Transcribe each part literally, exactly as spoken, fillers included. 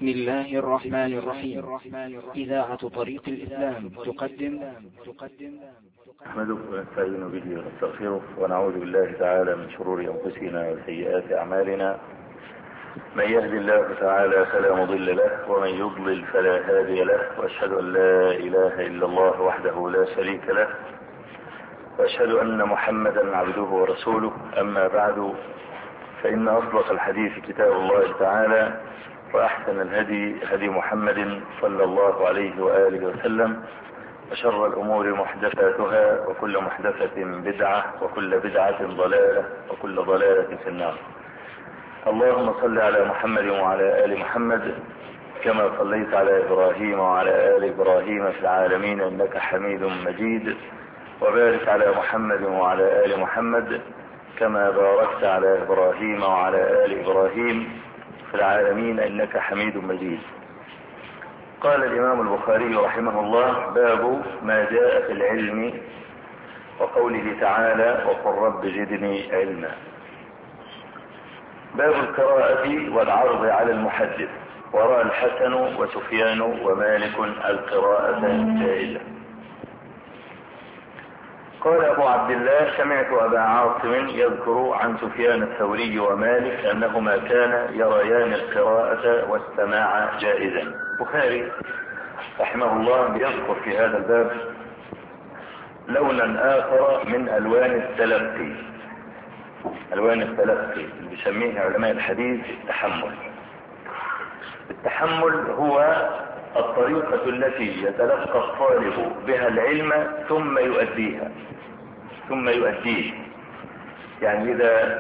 بسم الله الرحمن الرحيم. إذاعة طريق الإسلام تقدم نحمده ونستعين به ونستغفره ونعوذ بالله تعالى من شرور أنفسنا وسيئات أعمالنا. من يهد الله تعالى فلا مضل له ومن يضلل فلا هادي له، وأشهد أن لا إله إلا الله وحده لا شريك له، وأشهد أن محمدا عبده ورسوله. أما بعد، فإن أصدق الحديث كتاب الله تعالى، وأحسن الهدي هدي محمد صلى الله عليه وآله وسلم، وشر الأمور محدثاتها، وكل محدثة بدعة، وكل بدعة ضلالة، وكل ضلالة في النار. اللهم صل على محمد وعلى آل محمد كما صليت على إبراهيم وعلى آل إبراهيم في العالمين إنك حميد مجيد، وبارك على محمد وعلى آل محمد كما باركت على إبراهيم وعلى آل إبراهيم في العالمين إنك حميد مجيد. قال الإمام البخاري رحمه الله: باب ما جاء في العلم، وقوله تعالى: وقل رب زدني علما. باب القراءة والعرض على المحدث. ورأى الحسن وسفيان ومالك القراءة جائزة. قال أبو عبد الله: سمعت أبا عاصم يذكر عن سفيان الثوري ومالك أنهما كان يريان القراءة والسماع جائزا. البخاري رحمه الله بيذكر في هذا الباب لونا آخر من ألوان التلقي. ألوان التلقي بيسميه علماء الحديث التحمل. التحمل هو الطريقة التي يتلقى الطالب بها العلم ثم يؤديها ثم يؤديه. يعني إذا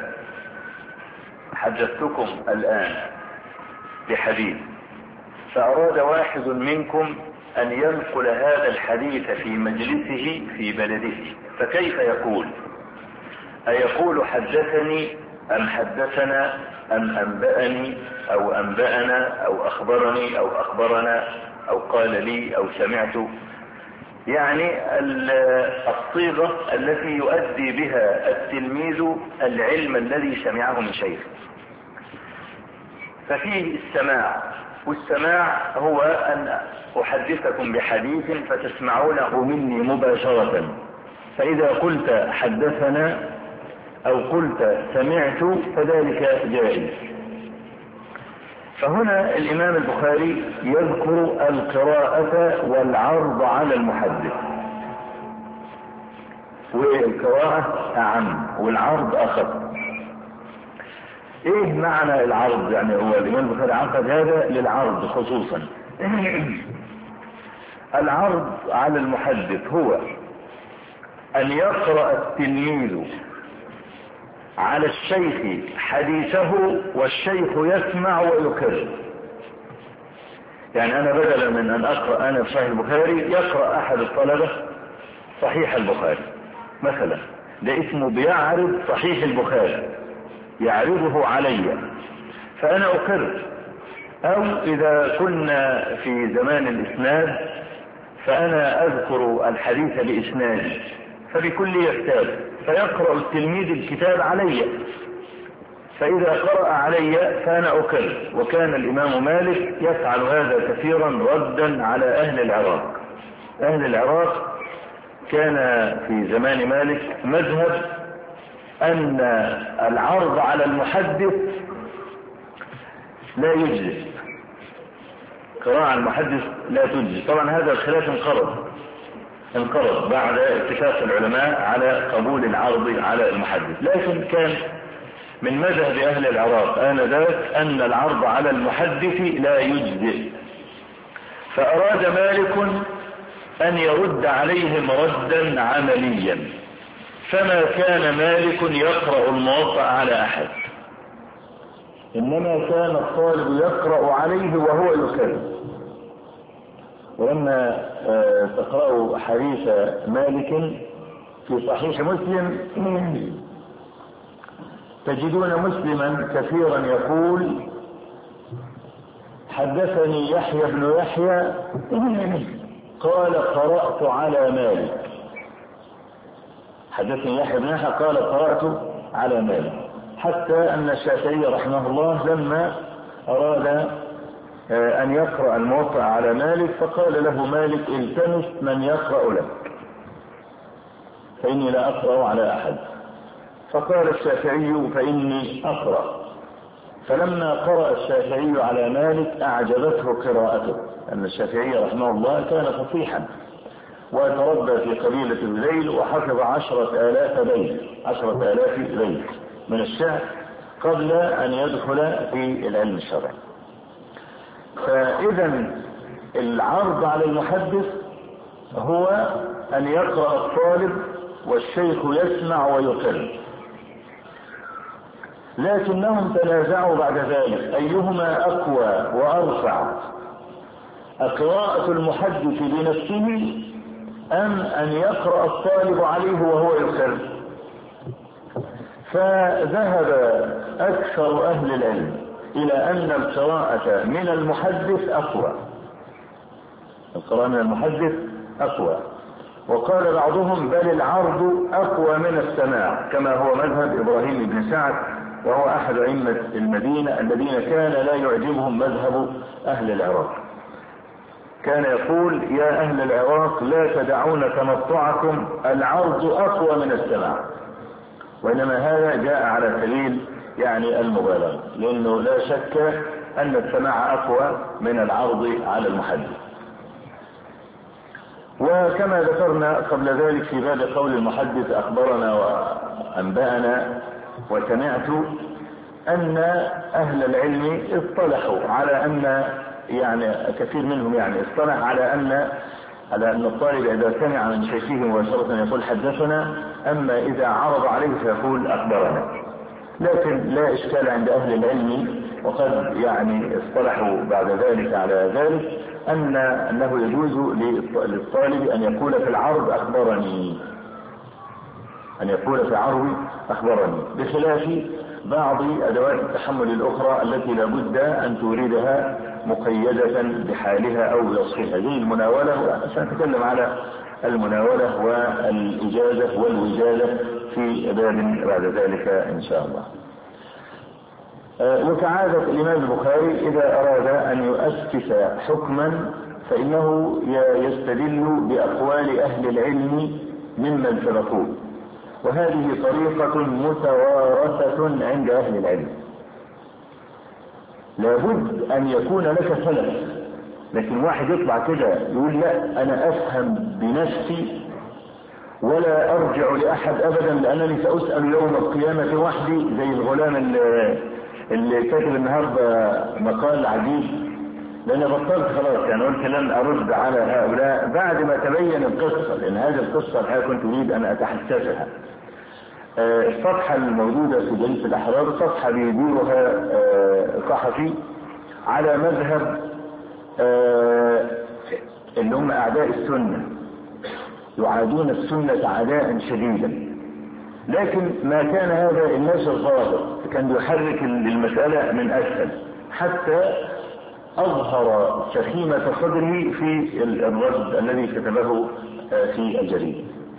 حدثتكم الآن بحديث، فأراد واحد منكم أن ينقل هذا الحديث في مجلسه في بلده، فكيف يقول؟ أيقول حدثني أم حدثنا أم أنبأني أو أنبأنا أو أخبرني أو أخبرنا أو قال لي أو سمعت؟ يعني الصيغة التي يؤدي بها التلميذ العلم الذي سمعه من شيخ. ففيه السماع، والسماع هو أن أحدثكم بحديث فتسمعونه مني مباشرة، فإذا قلت حدثنا أو قلت سمعت فذلك جائز. فهنا الإمام البخاري يذكر القراءة والعرض على المحدث، والقراءة أعم والعرض أخف. إيه معنى العرض؟ يعني هو الإمام البخاري عقد هذا للعرض خصوصا. العرض على المحدث هو أن يقرأ التلميذ على الشيخ حديثه والشيخ يسمع ويكرر. يعني أنا بدلا من أن أقرأ أنا في صحيح البخاري، يقرأ أحد الطلبة صحيح البخاري مثلا، ده اسمه بيعرض صحيح البخاري، يعرضه علي فأنا أكرر. أو إذا كنا في زمان الإسناد فأنا أذكر الحديث بإسنادي، فبكل يحتاج فيقرأ التلميذ الكتاب علي، فإذا قرأ علي فأنا أكرر. وكان الإمام مالك يفعل هذا كثيرا ردا على أهل العراق. أهل العراق كان في زمان مالك مذهب أن العرض على المحدث لا يجزي، قراءة المحدث لا تجزي. طبعا هذا الخلاف انقرض انقرض بعد اتفاق العلماء على قبول العرض على المحدث، لكن كان من مذهب أهل العراق آنذاك أن العرض على المحدث لا يجزئ. فأراد مالك أن يرد عليهم ردا عمليا، فما كان مالك يقرأ الموطأ على أحد، إنما كان الطالب يقرأ عليه وهو يكرر. ولما تقرأوا حديث مالك في صحيح مسلم تجدون مسلما كثيرا يقول: حدثني يحيى بن يحيى قال قرأت على مالك. حدثني يحيى بن يحيى قال قرأت على مالك. حتى أن الشافعي رحمه الله لما أراد أن يقرأ الموطأ على مالك، فقال له مالك التمس من يقرأ لك فإني لا أقرأ على أحد. فقال الشافعي فإني أقرأ. فلما قرأ الشافعي على مالك أعجبته قراءته، أن الشافعي رحمه الله كان فصيحا وتربى في قبيلة الذيل وحفظ عشرة آلاف بيت عشرة آلاف بيت من الشعر قبل أن يدخل في العلم الشرعي. فإذا العرض على المحدث هو أن يقرأ الطالب والشيخ يسمع ويقر، لكنهم تنازعوا بعد ذلك أيهما أقوى وأرفع، قراءة المحدث بنفسه أم أن يقرأ الطالب عليه وهو يقر. فذهب أكثر أهل العلم إلى أن القراءة من المحدث أقوى، القراءة من المحدث أقوى، وقال بعضهم بل العرض أقوى من السماع، كما هو مذهب إبراهيم بن سعد وهو أحد أئمة المدينة الذين كان لا يعجبهم مذهب أهل العراق. كان يقول يا أهل العراق لا تدعون تمطعكم، العرض أقوى من السماع، وإنما هذا جاء على سبيل يعني المبالغة، لأنه لا شك أن السماع أقوى من العرض على المحدث. وكما ذكرنا قبل ذلك في باب قول المحدث أخبرنا وأنبأنا وسمعت، أن أهل العلم اصطلحوا على أن يعني كثير منهم يعني اصطلح على أن على أن الطالب إذا سمع من شيخه مباشرة يقول حدثنا، أما إذا عرض عليه فيقول أخبرنا. لكن لا إشكال عند أهل العلم، وقد يعني اصطلحوا بعد ذلك على ذلك، أن أنه يجوز للطالب أن يقول في العرض أخبرني، أن يقول في عرض أخبرني، بخلاف بعض أدوات التحمل الأخرى التي لابد أن توردها مقيدة بحالها أو بوصفها، زي المناولة. سنتكلم على المناولة والإجازة والوجادة في باب بعد ذلك إن شاء الله. وكعادة الإمام البخاري إذا أراد أن يؤسس حكما فإنه يستدل بأقوال أهل العلم ممن سبقوه، وهذه طريقة متوارثة عند أهل العلم. لابد أن يكون لك سلف، لكن واحد يطلع كده يقول لا أنا أفهم بنفسي ولا أرجع لأحد أبدا لأنني سأسأل يوم القيامة وحدي، زي الغلام اللي, اللي كاتب النهاردة مقال عجيب، لأن بطلت خلاص يعني قلت لن أرد على هؤلاء بعد ما تبين القصة، لأن هذه القصة الحقيقة كنت أريد أن أتحسسها. الصفحة الموجودة في جريدة الأحرار صفحة بيديرها قحفي على مذهب اللي هم أعداء السنة، يعادون السنة عداء شديدا، لكن ما كان هذا الناس الظاهر كان يحرك المسألة من أسفل حتى أظهر سخيمة صدره في الرد الذي كتبه في الجريدة.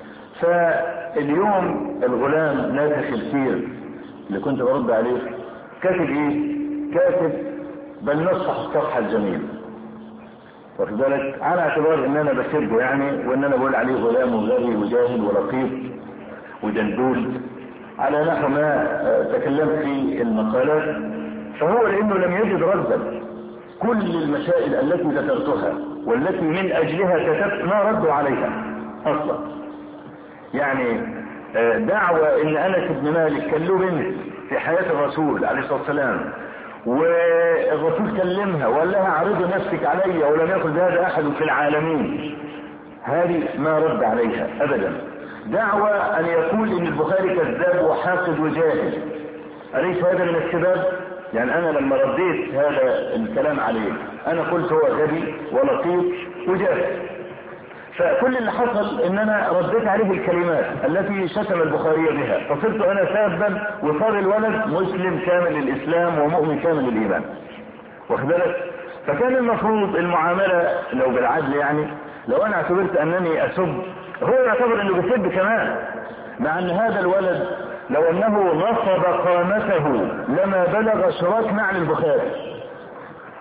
فاليوم الغلام نافخ الكير اللي كنت برد عليه كاتب ايه؟ كاتب بل نصح الصفحة الجميل، واخد بالك، على اعتبار ان انا بسبه يعني، وان انا بقول عليه غلام وغبي وجاهل ولطيف ودلدول على نحو ما تكلمت في المقالات. فهو لانه لم يجد ردا، كل المسائل التي ذكرتها والتي من اجلها كتبت ما ردوا عليها اصلا. يعني دعوة ان انس بن مالك كان له بنت في حياة الرسول عليه الصلاة والسلام، والرسول كلمها وقال لها عرضي نفسك علي ولم يقل بهذا احد في العالمين، هذه ما رد عليها ابدا. دعوة ان يقول ان البخاري كذاب وحاقد وجاهل، أليس هذا من السباب؟ يعني انا لما رديت هذا الكلام عليه انا قلت هو غبي ولطيف وجاهل، فكل اللي حصل ان انا رديت عليه الكلمات التي شتم البخاري بها، فصرت انا سابا وصار الولد مسلم كامل الاسلام ومؤمن كامل الايمان، واخد بالك. فكان المفروض المعاملة لو بالعدل، يعني لو انا اعتبرت انني اسب هو يعتبر انه بيسب كمان، مع ان هذا الولد لو انه نصب قامته لما بلغ شراك معنى البخاري،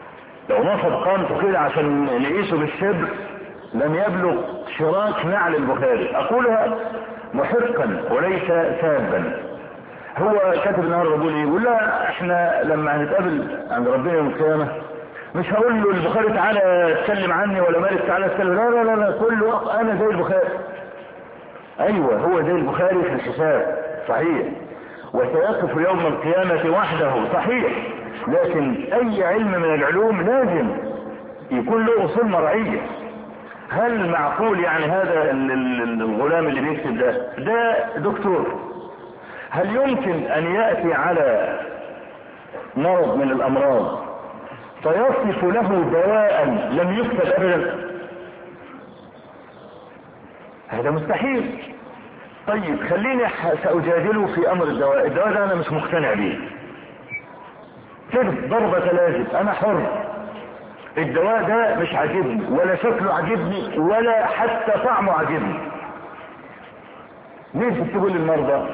لو نصب قامته كده عشان نقيسه بالشبر لم يبلغ شراك نعل البخاري. اقولها محقا وليس سابا. هو كاتب النهارده بيقول ايه؟ يقول لا احنا لما هنتقابل عند ربنا يوم القيامه مش هقول له البخاري تعالى اتكلم عني ولا مالك تعالى اتكلم، لا لا لا لا كل وقت انا زي البخاري. ايوه هو زي البخاري في الحساب صحيح، وسيقف يوم القيامة وحده صحيح، لكن اي علم من العلوم لازم يكون له اصول مرعية. هل معقول يعني هذا الغلام اللي بيكتب ده ده دكتور، هل يمكن ان يأتي على مرض من الامراض فيصف له دواء لم يكتب ابدا؟ هذا مستحيل. طيب خليني سأجادله في امر الدواء. الدواء ده انا مش مقتنع بيه كده ضربة لازم، انا حر. الدواء ده مش عاجبني ولا شكله عاجبني ولا حتى طعمه عاجبني. ليه تكتبوا لي المرضى؟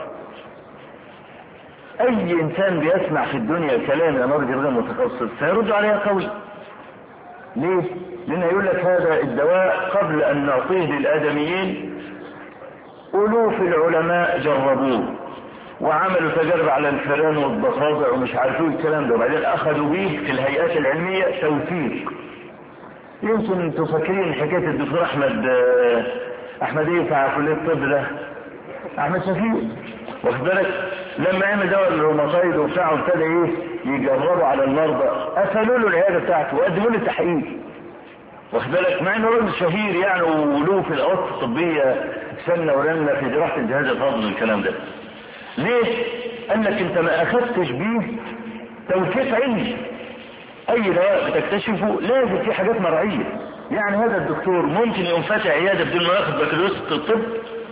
اي انسان بيسمع في الدنيا كلام يا مرضي غير متخصص سيرد عليها قوي. ليه؟ لانه يقول لك هذا الدواء قبل ان نعطيه للادميين الوف العلماء جربوه وعملوا تجارب على الفئران والضفادع ومش عارفين الكلام ده، وبعدين اخذوا به في الهيئات العلميه توثيق. يمكن انتوا فاكرين حكايه الدكتور احمد احمد ايه بتاع كليه الطب ده، احمد شفيق، واخد بالك؟ لما عمل دواء الروماتايد وبتاعه ابتدى ايه يجربوا على المرضى، قفلوا له العياده بتاعته وقدموا له تحقيق، واخد بالك؟ مع انه راجل شهير يعني وله في الاوقات الطبيه سنه ورنه في جراحه الجهاز الهضمي والكلام ده. ليه؟ قال لك انت ما اخذتش بيه توثيق علمي. اي دواء بتكتشفه لازم في حاجات مرعيه. يعني هذا الدكتور ممكن يقوم فاتح عياده بدون ما ياخد بكالوريوس الطب؟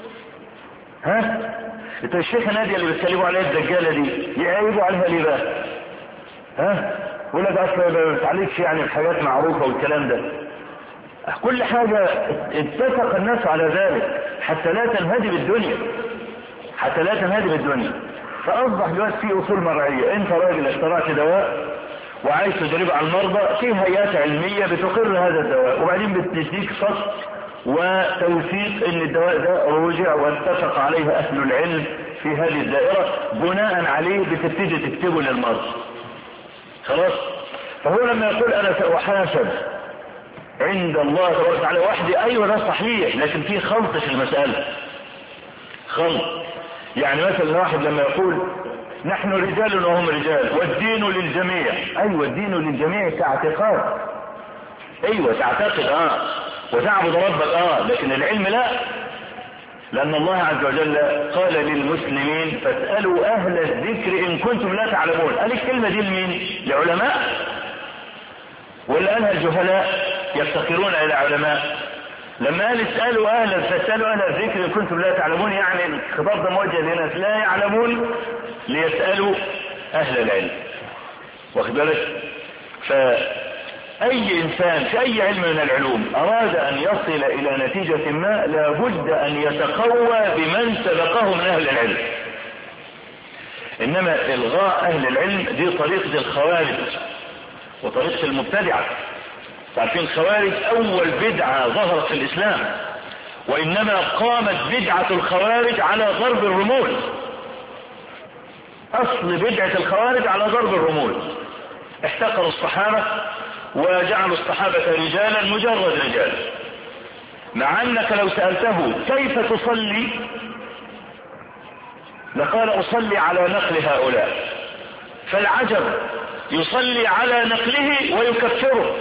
ها؟ انت الشيخه ناديه اللي بيتكلموا عليها الدجاله دي يعيبوا عليها ليه بقى؟ ها؟ يقول لك اصلا ما بتعالجش يعني بحاجات معروفه والكلام ده. كل حاجه اتفق الناس على ذلك حتى لا تنهدم الدنيا، حتى لا تنهدم الدنيا. فاصبح دلوقتي في اصول مرعيه. انت راجل اخترعت دواء وعايز تجربه على المرضى، في هيئات علميه بتقر هذا الدواء وبعدين بتديك فصل وتوثيق ان الدواء ده رجع واتفق عليه اهل العلم في هذه الدائره، بناء عليه بتبتدي تكتبه للمرضى. خلاص؟ فهو لما يقول انا ساحاسب عند الله تبارك وتعالى وحدي، ايوه ده صحيح، لكن في خلط في المساله. خلط. يعني مثلا واحد لما يقول نحن رجال وهم رجال والدين للجميع، ايوه الدين للجميع كاعتقاد، ايوه تعتقد اه وتعبد ربك اه، لكن العلم لا. لان الله عز وجل قال للمسلمين فاسألوا اهل الذكر ان كنتم لا تعلمون. قال الكلمة دي لمين؟ لعلماء؟ ولا قالها الجهلاء يفتقرون الى علماء؟ لما قال اسألوا اهل فاسألوا اهل الذكر ان كنتم لا تعلمون، يعني الخطاب ده موجه لناس لا يعلمون ليسألوا اهل العلم، واخد بالك؟ فأي انسان في اي علم من العلوم اراد ان يصل الى نتيجة ما لابد ان يتقوى بمن سبقه من اهل العلم. انما الغاء اهل العلم دي طريقة الخوارج وطريقة المبتدعة. تعرفين الخوارج اول بدعة ظهرت في الاسلام، وانما قامت بدعة الخوارج على ضرب الرمول. اصل بدعة الخوارج على ضرب الرمول. احتقروا الصحابة وجعلوا الصحابة رجالا مجرد رجال، مع انك لو سألته كيف تصلي لقال اصلي على نقل هؤلاء. فالعجب يصلي على نقله ويكفره.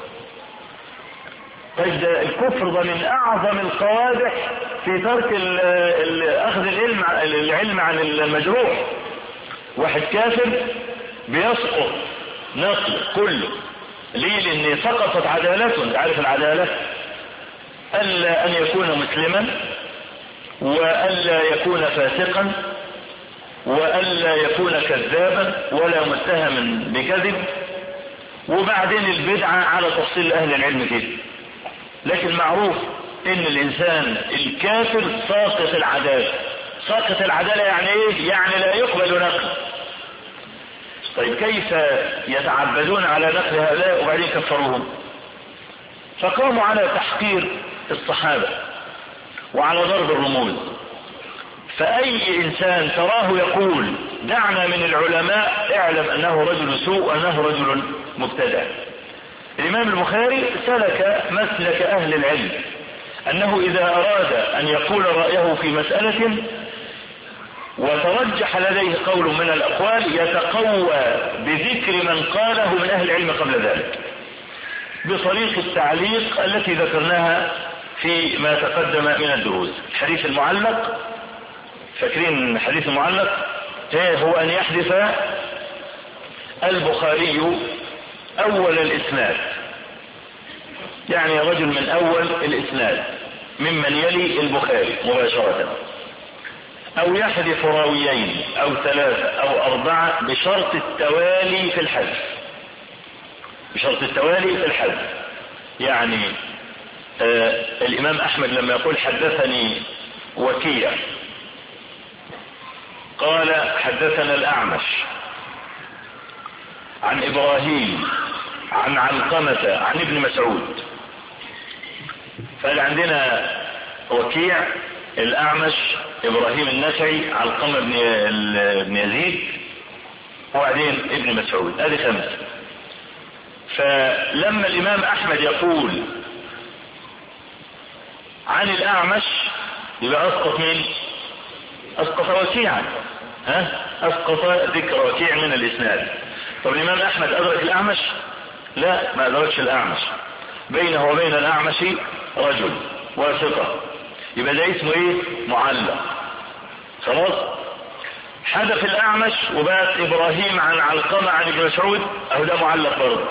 طيب ده الكفر ده من اعظم القوادح في ترك ال ال اخذ العلم العلم عن المجروح. واحد كافر بيسقط نقل كله. ليه؟ لان سقطت عدالته. عارف العدالة؟ الا ان يكون مسلما والا يكون فاسقا والا يكون كذابا ولا متهم بكذب، وبعدين البدعة على تفصيل اهل العلم كده. لكن معروف ان الانسان الكافر ساقط العدالة. ساقط العدالة يعني ايه؟ يعني لا يقبل نقل. طيب كيف يتعبدون على نقل هؤلاء وبعدين كفروهم؟ فقاموا على تحقير الصحابة وعلى ضرب الرموز. فأي إنسان تراه يقول دعنا من العلماء اعلم أنه رجل سوء وأنه رجل مبتدع. الإمام البخاري سلك مسلك أهل العلم، أنه إذا أراد أن يقول رأيه في مسألة وترجح لديه قول من الأقوال يتقوى بذكر من قاله من أهل العلم قبل ذلك بطريق التعليق التي ذكرناها في ما تقدم من الدروس. الحديث المعلق، فاكرين الحديث المعلق هو أن يحدث البخاري أول الإسناد، يعني رجل من أول الإسناد ممن يلي البخاري مباشرة، أو يحذف راويين أو ثلاثة أو أربعة بشرط التوالي في الحذف، بشرط التوالي في الحذف. يعني آه الإمام أحمد لما يقول حدثني وكيع قال حدثنا الأعمش عن إبراهيم عن علقمة عن ابن مسعود، فعندنا عندنا وكيع، الأعمش، إبراهيم النخعي، علقمة بن يزيد، وبعدين ابن مسعود، هذه خمسة. فلما الإمام أحمد يقول عن الأعمش يبقى أسقط مين؟ أسقط وكيعا، ها؟ أسقط ذكر وكيع من الإسناد. طب الإمام أحمد أدرك الأعمش؟ لا، ما أدركش الأعمش، بينه وبين الأعمش رجل واسطة، يبقى ده اسمه ايه؟ معلق. خلاص، حدث الأعمش وبات إبراهيم عن علقمة عن ابن مسعود، أهو ده معلق برضه.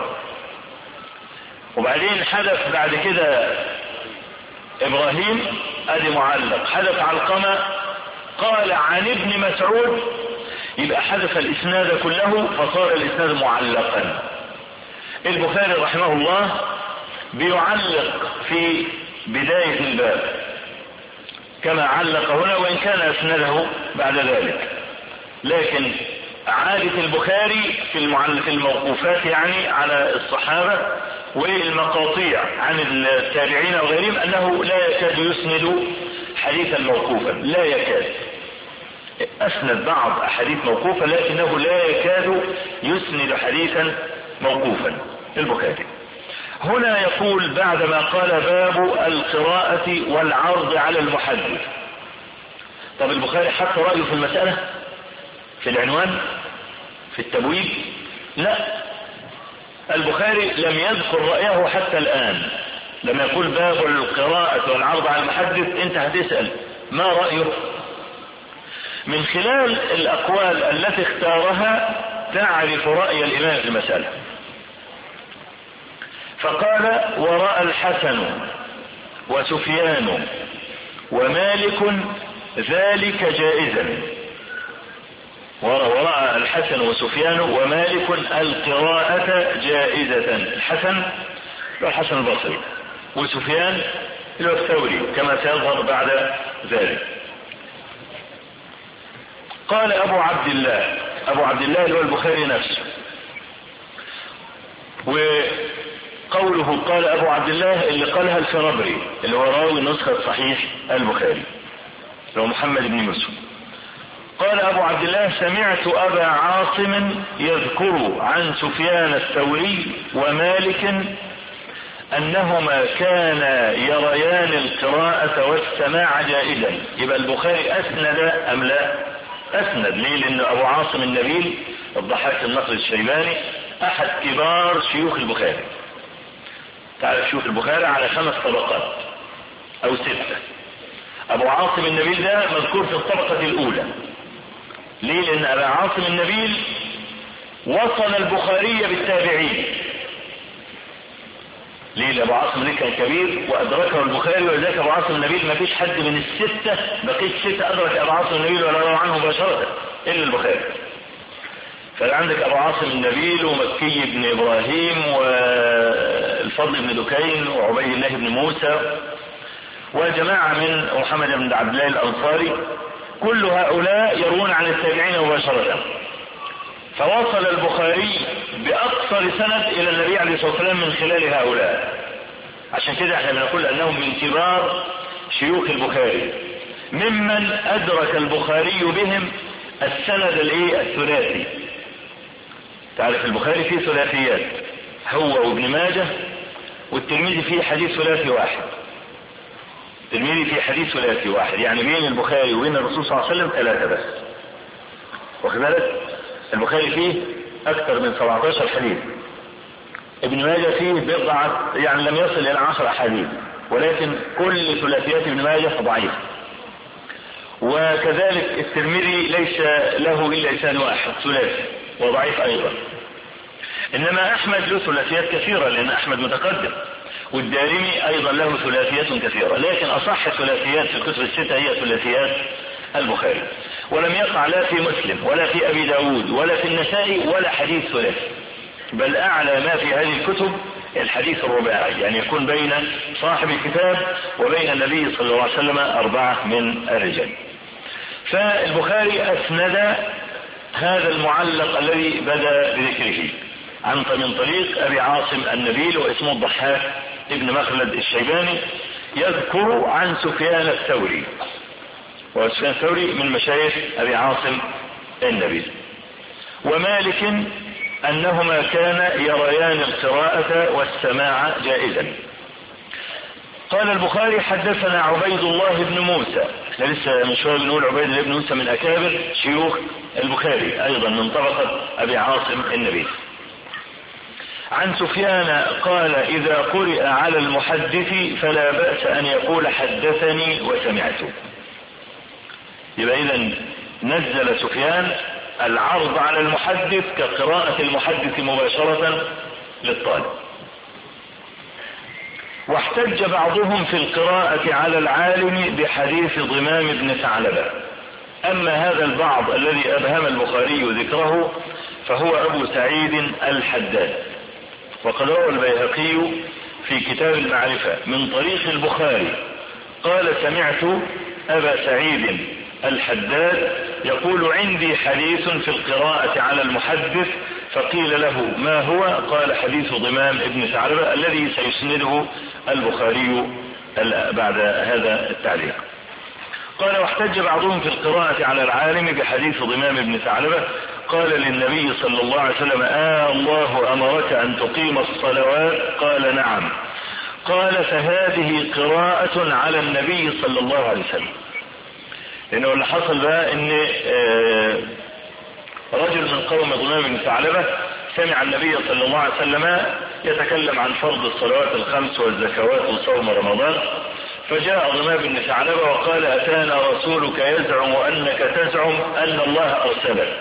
وبعدين حدث بعد كده إبراهيم، أدي معلق. حدث علقمة قال عن ابن مسعود، يبقى حدث الإسناد كله فصار الإسناد معلقا. البخاري رحمه الله بيعلق في بداية الباب كما علق هنا، وإن كان أسنده بعد ذلك، لكن عادة البخاري في الموقوفات يعني على الصحابة والمقاطيع عن التابعين وغيرهم أنه لا يكاد يسند حديثا موقوفا، لا يكاد. أسند بعض أحاديث موقوفة لكنه لا يكاد يسند حديثا موقوفا البخاري. هنا يقول بعدما قال باب القراءة والعرض على المحدث. طب البخاري حط رأيه في المسألة في العنوان في التبويب؟ لا، البخاري لم يذكر رأيه حتى الآن. لما يقول باب القراءة والعرض على المحدث انت هتسأل ما رأيه؟ من خلال الأقوال التي اختارها تعرف رأي الإمام في المسألة. فقال ورأى الحسن وسفيان ومالك ذلك جائزا. ورأى الحسن وسفيان ومالك القراءة جائزة. الحسن هو الحسن البصري، وسفيان هو الثوري كما سيظهر بعد ذلك. قال أبو عبد الله، أبو عبد الله اللي هو البخاري نفسه، وقوله قال أبو عبد الله اللي قالها الفرابري اللي هو راوي نسخة صحيح البخاري اللي هو محمد بن يوسف. قال أبو عبد الله سمعت أبا عاصم يذكر عن سفيان الثوري ومالك أنهما كانا يريان القراءة والسماع جائزا. يبقى البخاري أسند أم لا؟ أسند. ليه؟ لأن أبو عاصم النبيل الضحاك النصر الشيباني أحد كبار شيوخ البخاري. تعرف شيوخ البخاري على خمس طبقات أو ستة. أبو عاصم النبيل ده مذكور في الطبقة الأولى. ليه؟ لأن أبا عاصم النبيل وصل البخاري بالتابعين. ليه؟ لأبو عاصم النبيل كان كبير وأدركه البخاري، ولذلك أبو عاصم النبيل ما فيش حد من الستة بقيت ستة أدرك أبو عاصم النبيل ولا روى عنه مباشرة إلا البخاري. فعندك أبو عاصم النبيل ومكي بن إبراهيم والفضل بن دكين وعبيد الله بن موسى وجماعة من محمد بن عبد الله الأنصاري، كل هؤلاء يروون عن التابعين مباشرة. فوصل البخاري بأقصر سند إلى النبي عليه الصلاة والسلام من خلال هؤلاء. عشان كده احنا بنقول أنهم من كبار شيوخ البخاري، ممن أدرك البخاري بهم السند الايه الثلاثي. تعرف البخاري فيه ثلاثيات، هو وابن ماجه والترمذي فيه حديث ثلاثي واحد. الترمذي فيه حديث ثلاثي واحد، يعني بين البخاري وبين الرسول صلى الله عليه وسلم ثلاثة بس. واخد بالك؟ البخاري فيه أكثر من سبعة عشر حديث، ابن ماجه فيه بضعة يعني لم يصل إلى عشر أحاديث، ولكن كل ثلاثيات ابن ماجه ضعيف. وكذلك الترمذي ليس له إلا لسان واحد ثلاثي وضعيف أيضا. إنما أحمد له ثلاثيات كثيرة لأن أحمد متقدم، والدارمي أيضا له ثلاثيات كثيرة، لكن أصح الثلاثيات في الكتب الستة هي ثلاثيات البخاري. ولم يقع لا في مسلم ولا في أبي داود ولا في النسائي ولا حديث ثلاثي، بل أعلى ما في هذه الكتب الحديث الرباعي، يعني يكون بين صاحب الكتاب وبين النبي صلى الله عليه وسلم أربعة من الرجال. فالبخاري أسند هذا المعلق الذي بدأ بذكره عن من طريق أبي عاصم النبيل واسمه الضحاك ابن مخلد الشيباني، يذكر عن سفيان الثوري، وسفيان الثوري من مشايخ أبي عاصم النبيل، ومالك أنهما كان يريان القراءة والسماع جائزا. قال البخاري حدثنا عبيد الله بن موسى، احنا لسه من شويه بنقول عبيد الله بن موسى من أكابر شيوخ البخاري أيضا من طبقة أبي عاصم النبيل. عن سفيان قال إذا قرئ على المحدث فلا بأس أن يقول حدثني وسمعته. يبقى إذن نزل سفيان العرض على المحدث كقراءة المحدث مباشرة للطالب. واحتج بعضهم في القراءة على العالم بحديث ضمام بن ثعلبة، أما هذا البعض الذي أبهم البخاري ذكره فهو أبو سعيد الحداد. وقد روى البيهقي في كتاب المعرفة من طريق البخاري قال سمعت أبا سعيد الحداد يقول عندي حديث في القراءة على المحدث، فقيل له ما هو؟ قال حديث ضمام ابن ثعلبة الذي سيسنده البخاري بعد هذا التعليق. قال واحتج بعضهم في القراءة على العالم بحديث ضمام ابن ثعلبة، قال للنبي صلى الله عليه وسلم آه الله أمرك أن تقيم الصلوات؟ قال نعم. قال فهذه قراءة على النبي صلى الله عليه وسلم. لأنه اللي حصل بقى ان رجل من قوم ضمام بن ثعلبة سمع النبي صلى الله عليه وسلم يتكلم عن فرض الصلوات الخمس والزكوات وصوم رمضان، فجاء ضمام بن ثعلبة وقال أتانا رسولك يزعم أنك تزعم أن الله أرسلك،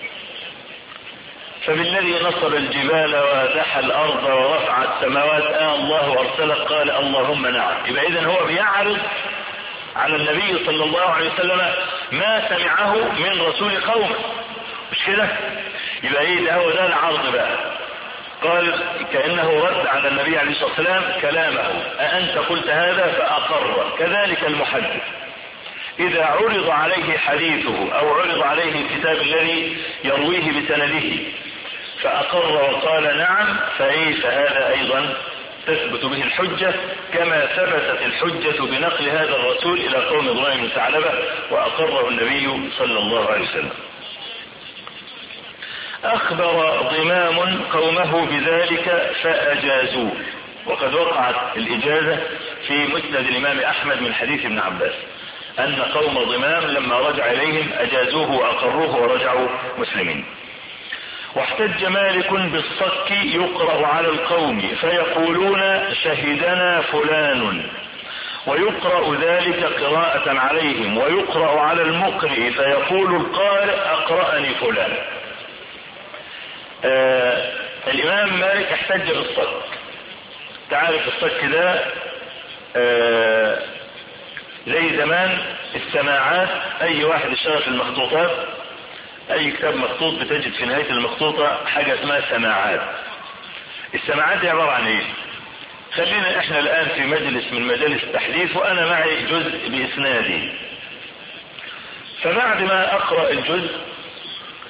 فبالذي نصب الجبال وأزاح الأرض ورفع السماوات آه الله أرسلك؟ قال اللهم نعم. يبقى إذن هو بيعرض على النبي صلى الله عليه وسلم ما سمعه من رسول قومه، مش كده؟ يبقى ايه ده؟ هو ده العرض بقى. قال كأنه رد على النبي عليه الصلاة والسلام كلامه، أأنت قلت هذا؟ فأقر. كذلك المحدث إذا عرض عليه حديثه أو عرض عليه الكتاب الذي يرويه بسنده فأقر وقال نعم، فإيه فهذا أيضا تثبت به الحجة كما ثبتت الحجة بنقل هذا الرسول إلى قوم ضمام بن ثعلبة وأقره النبي صلى الله عليه وسلم. أخبر ضمام قومه بذلك فأجازوه، وقد وقعت الإجازة في مسند الإمام أحمد من حديث ابن عباس أن قوم ضمام لما رجع إليهم أجازوه وأقروه ورجعوا مسلمين. واحتج مالك بالصك يقرأ على القوم فيقولون شهدنا فلان، ويقرأ ذلك قراءة عليهم، ويقرأ على المقرئ فيقول القارئ أقرأني فلان. آه الإمام مالك احتج بالصك. تعرف الصك ده آه زي زمان السماعات، أي واحد اشتغل في المخطوطات اي كتاب مخطوط بتجد في نهاية المخطوطة حاجة اسمها سماعات. السماعات دي عبارة عن ايه؟ خلينا احنا الان في مجلس من مجالس التحديث وانا معي جزء باسنادي، فبعد ما اقرأ الجزء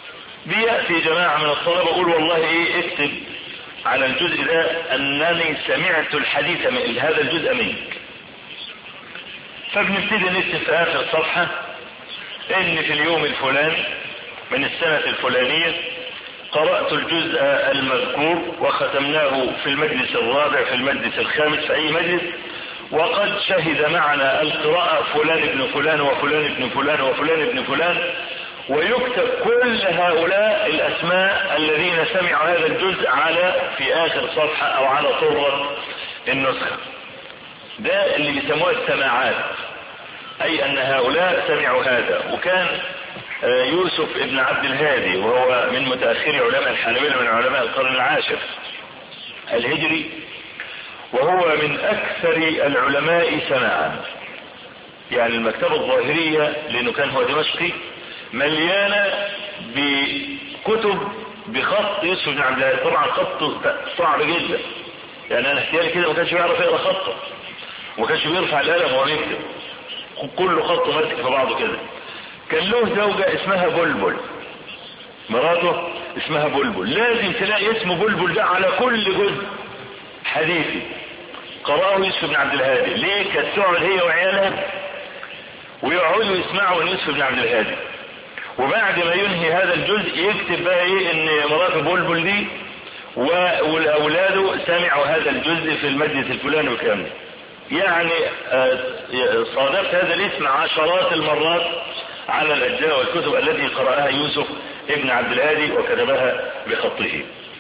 بيأتي جماعة من الطلبة يقول والله ايه اكتب على الجزء ده انني سمعت الحديث من هذا الجزء منك. فبنبتدي نكتب في اخر صفحة ان في اليوم الفلاني من السنة الفلانية قرأت الجزء المذكور وختمناه في المجلس الرابع في المجلس الخامس في اي مجلس، وقد شهد معنا القراءة فلان ابن فلان وفلان ابن فلان وفلان ابن فلان، ويكتب كل هؤلاء الاسماء الذين سمعوا هذا الجزء على في اخر صفحة او على طرة النسخة. ده اللي بيسموها السماعات، اي ان هؤلاء سمعوا هذا. وكان يوسف ابن عبد الهادي وهو من متأخر علماء الحنابلة من علماء القرن العاشر الهجري، وهو من اكثر العلماء سماعا. يعني المكتبة الظاهرية لانه كان هو دمشقي مليانة بكتب بخط يوسف بن عبد الهادي. طبعا خطه صعب جدا، يعني انا احتيالي كده ما كانش بيعرف يقرا خطه وما كانش بيرفع القلم وهو يكتب، كل خط ماسك في بعضه كده. كان له زوجة اسمها بلبل، مراته اسمها بلبل، لازم تلاقي اسمه بلبل ده على كل جزء حديثي قرأه يوسف بن عبد الهادي. ليه؟ كانت تقعد هي وعيالها ويقعدوا يسمعوا من يوسف بن عبد الهادي، وبعد ما ينهي هذا الجزء يكتب بقى ايه ان مراته بلبل دي واولاده سمعوا هذا الجزء في المجلس الفلاني وكامل. يعني صادفت هذا الاسم عشرات المرات على الاجزاء والكتب التي قرأها يوسف ابن عبد الهادي وكتبها بخطه.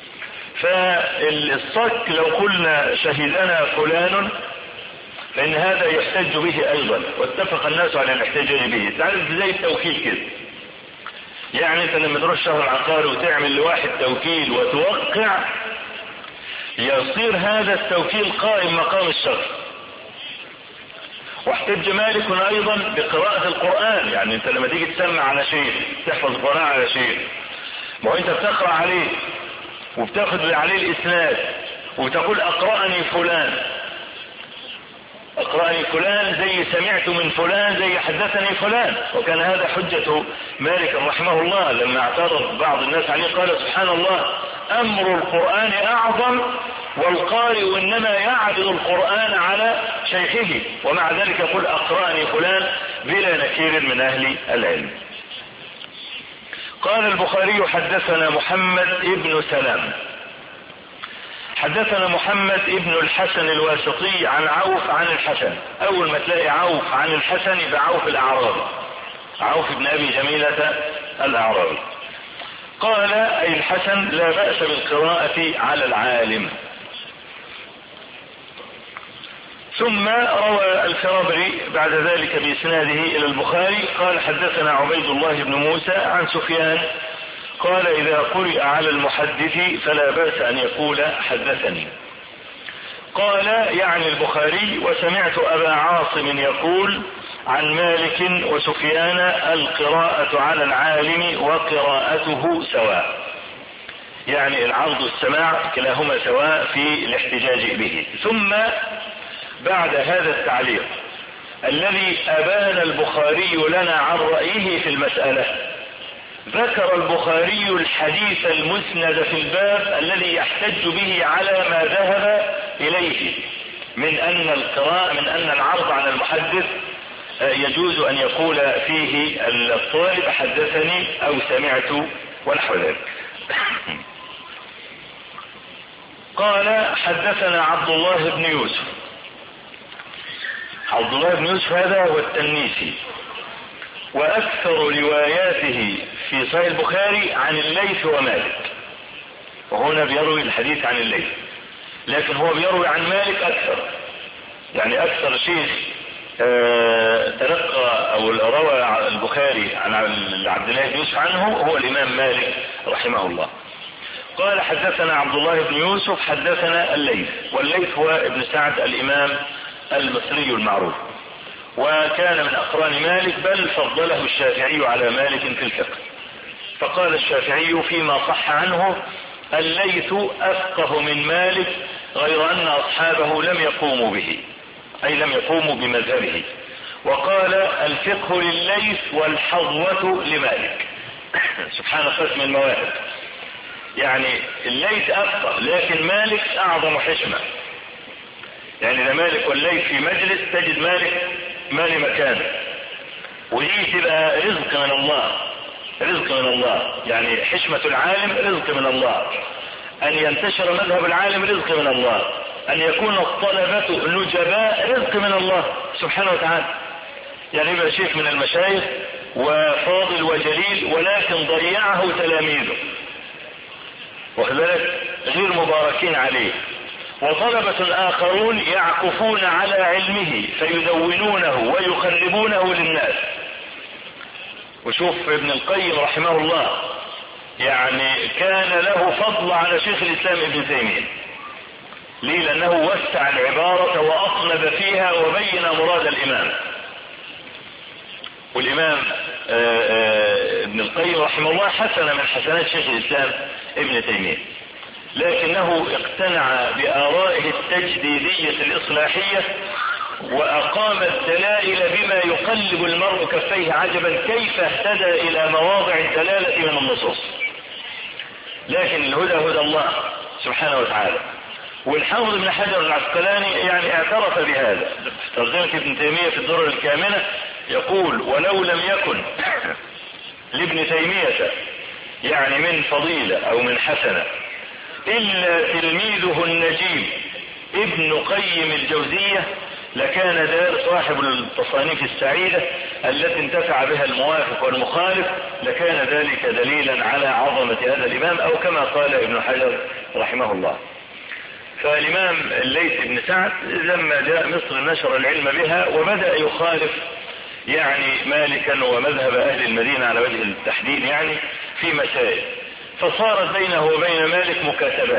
فالصك لو قلنا شهدنا فلان فإن هذا يحتج به أيضا، واتفق الناس على الاحتجاج به. تعرف زي التوكيل كده، يعني انت لما تروح شهر العقار وتعمل لواحد توكيل وتوقع يصير هذا التوكيل قائم مقام الشهر. واحتج مالك ايضا بقراءة القرآن، يعني انت لما تيجي تسمع على شيء تحفظ القرآن على شيء، ما هو انت بتقرأ عليه وبتاخد عليه الاسناد وتقول اقرأني فلان اقرأني فلان زي سمعت من فلان زي حدثني فلان. وكان هذا حجة مالك رحمه الله لما اعترض بعض الناس عليه قال سبحان الله امر القرآن اعظم والقارئ انما يعرض القرآن على شيخه، ومع ذلك يقول اقرأني فلان بلا نكير من اهل العلم. قال البخاري حدثنا محمد ابن سلام حدثنا محمد ابن الحسن الواسطي عن عوف عن الحسن. اول ما تلاقي عوف عن الحسن يبقى عوف الاعرابي، عوف بن ابي جميلة الاعرابي. قال اي الحسن لا بأس بالقراءة على العالم. ثم روى الفرابري بعد ذلك بإسناده إلى البخاري قال حدثنا عبيد الله بن موسى عن سفيان قال إذا قرئ على المحدث فلا بأس أن يقول حدثني. قال يعني البخاري وسمعت أبا عاصم يقول عن مالك وسفيان القراءة على العالم وقراءته سواء، يعني العرض والسماع كلاهما سواء في الاحتجاج به. ثم بعد هذا التعليق الذي أبان البخاري لنا عن رأيه في المسألة ذكر البخاري الحديث المسند في الباب الذي يحتج به على ما ذهب إليه من أن القراءة من أن العرض على المحدث يجوز أن يقول فيه الطالب حدثني أو سمعت ونحو ذلك. قال حدثنا عبد الله بن يوسف. عبد الله بن يوسف هذا هو التنيسي، واكثر رواياته في صحيح البخاري عن الليث ومالك، وهنا بيروي الحديث عن الليث، لكن هو بيروي عن مالك اكثر. يعني اكثر شيخ اه تلقى او روى البخاري عن عبد الله بن يوسف عنه هو الامام مالك رحمه الله. قال حدثنا عبد الله بن يوسف حدثنا الليث، والليث هو ابن سعد الامام المصري المعروف، وكان من اقران مالك، بل فضله الشافعي على مالك في الفقه. فقال الشافعي فيما صح عنه الليث افقه من مالك غير ان اصحابه لم يقوموا به، اي لم يقوموا بمذهبه. وقال الفقه لليث والحظوة لمالك، سبحان قسم المواهب. يعني الليث أفقه لكن مالك أعظم حشمة. يعني إذا مالك والليث في مجلس تجد مالك مالي مكانه، ودي تبقى رزق من الله، رزق من الله. يعني حشمة العالم رزق من الله، أن ينتشر مذهب العالم رزق من الله، أن يكون الطلبة نجباء رزق من الله سبحانه وتعالى. يعني يبقى شيخ من المشايخ وفاضل وجليل ولكن ضيعه تلاميذه، وكذلك غير مباركين عليه، وطلبة آخرون يعكفون على علمه فيدونونه ويخربونه للناس. وشوف ابن القيم رحمه الله يعني كان له فضل على شيخ الإسلام ابن تيمية. ليه؟ لأنه وسع العبارة وأطنب فيها وبين مراد الإمام. والإمام آآ آآ ابن القيم رحمه الله حسن من حسنات شيخ الإسلام ابن تيمية، لكنه اقتنع بآرائه التجديدية الإصلاحية وأقام الدلائل بما يقلب المرء كفيه عجبا كيف اهتدى إلى مواضع الدلالة من النصوص. لكن الهدى هدى الله سبحانه وتعالى. والحافظ ابن حجر العسقلاني يعني اعترف بهذا في ترجمة ابن تيمية في الدرر الكامنة، يقول: ولو لم يكن لابن تيمية يعني من فضيلة أو من حسنة إلا تلميذه النجيب ابن قيم الجوزية لكان دار صاحب التصانيف السعيدة التي انتفع بها الموافق والمخالف، لكان ذلك دليلا على عظمة هذا الإمام، أو كما قال ابن حجر رحمه الله. فالإمام الليث بن سعد لما جاء مصر نشر العلم بها وبدأ يخالف يعني مالكا ومذهب أهل المدينة على وجه التحديد يعني في مسائل، فصارت بينه وبين مالك مكاتبات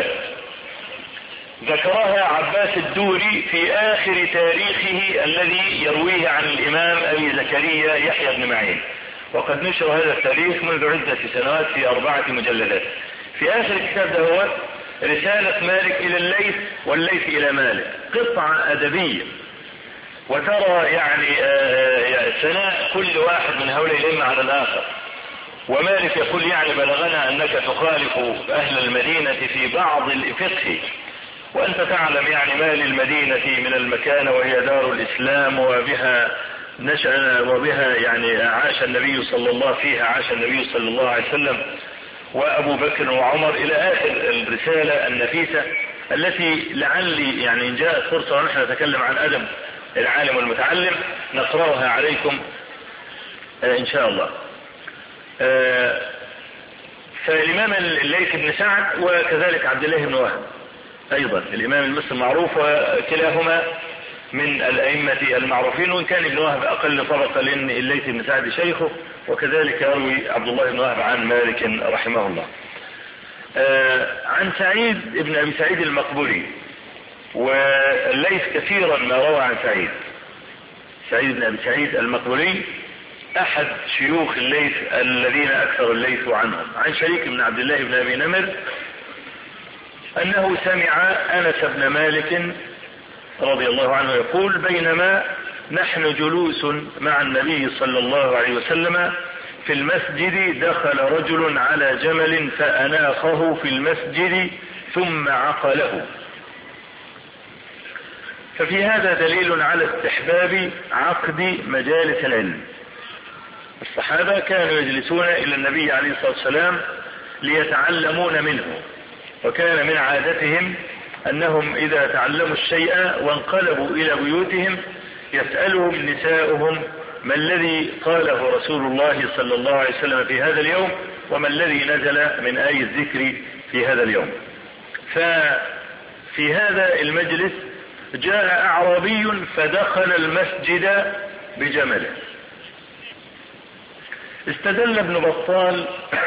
ذكرها عباس الدوري في آخر تاريخه الذي يرويه عن الإمام أبي زكريا يحيى بن معين، وقد نشر هذا التاريخ منذ عدة سنوات في أربعة مجلدات. في آخر الكتاب ده هو رسالة مالك إلى الليث والليث إلى مالك، قطعة أدبية، وترى يعني ثناء كل واحد من هؤلاء الأئمة على الآخر. ومالك يقول: يعني بلغنا أنك تخالف أهل المدينة في بعض الفقه، وأنت تعلم يعني ما للمدينة من المكانة وهي دار الإسلام وبها نشأ وبها يعني عاش النبي صلى الله فيها عاش النبي صلى الله عليه وسلم وأبو بكر وعمر إلى آخر الرسالة النفيسة التي لعلي يعني إن جاءت فرصة ونحن نتكلم عن أدب العالم والمتعلم نقرأها عليكم إن شاء الله. فالإمام الليث بن سعد وكذلك عبد الله بن وهب أيضا الإمام المصري المعروف، وكلاهما من الأئمة المعروفين، وإن كان ابن وهب أقل طبقة لأن الليث بن سعد شيخه، وكذلك يروي عبد الله بن وهب عن مالك رحمه الله. عن سعيد ابن أبي سعيد المقبري، والليث كثيرا ما روى عن سعيد. سعيد بن أبي سعيد المقبري أحد شيوخ الليث الذين أكثر الليث عنهم. عن شريك بن عبد الله بن أبي نمر أنه سمع أنس بن مالك رضي الله عنه يقول: بينما نحن جلوس مع النبي صلى الله عليه وسلم في المسجد دخل رجل على جمل فأناخه في المسجد ثم عقله. ففي هذا دليل على استحباب عقد مجالس العلم. الصحابة كانوا يجلسون إلى النبي عليه الصلاة والسلام ليتعلمون منه، وكان من عادتهم أنهم إذا تعلموا الشيء وانقلبوا إلى بيوتهم يسألهم نساؤهم: ما الذي قاله رسول الله صلى الله عليه وسلم في هذا اليوم، وما الذي نزل من آي الذكر في هذا اليوم. ففي هذا المجلس جاء أعرابي فدخل المسجد بجمله. استدل ابن بطال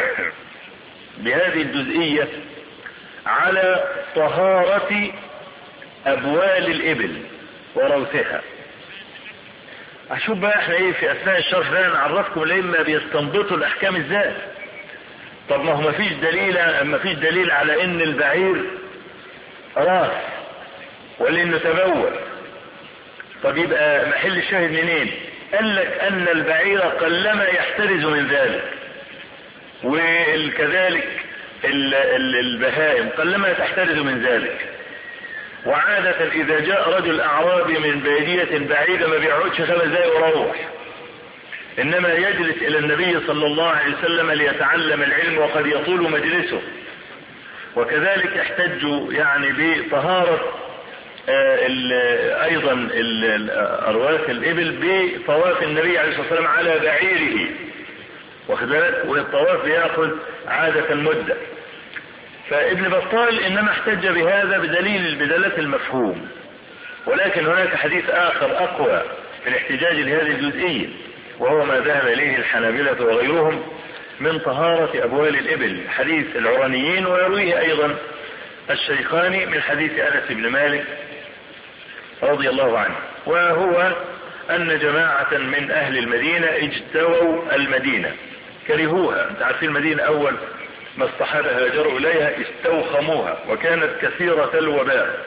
بهذه الجزئية على طهارة أبوال الإبل وروثها. أشوف بقى احنا ايه في أثناء الشرح ده نعرفكم لما بيستنبطوا الأحكام ازاي. طب ما هو ما فيش دليل ما فيش دليل على ان البعير راس ولا انه تبول. طب يبقى محل الشاهد منين؟ قال لك ان البعير قلما يحترز من ذلك. وكذلك البهائم قلما تحترز من ذلك. وعادة إذا جاء رجل أعرابي من بادية بعيدة ما بيقعدش خمس دقايق ويروح، إنما يجلس إلى النبي صلى الله عليه وسلم ليتعلم العلم، وقد يطول مجلسه. وكذلك احتجوا يعني بطهارة ال أيضا ال أرواث الإبل بطواف النبي عليه الصلاة والسلام على بعيره، وكذلك والطواف يأخذ عادة مدة. فابن بطال إنما احتج بهذا بدليل بدلة المفهوم، ولكن هناك حديث آخر أقوى في الاحتجاج لهذه الجزئية، وهو ما ذهب إليه الحنابلة وغيرهم من طهارة أبوال الإبل، حديث العرانيين، ويرويه أيضا الشيخان من حديث أنس بن مالك رضي الله عنه، وهو أن جماعة من أهل المدينة اجتووا المدينة، كرهوها. انت عارفين المدينة أول ما الصحابة هاجروا إليها استوخموها، وكانت كثيرة الوباء.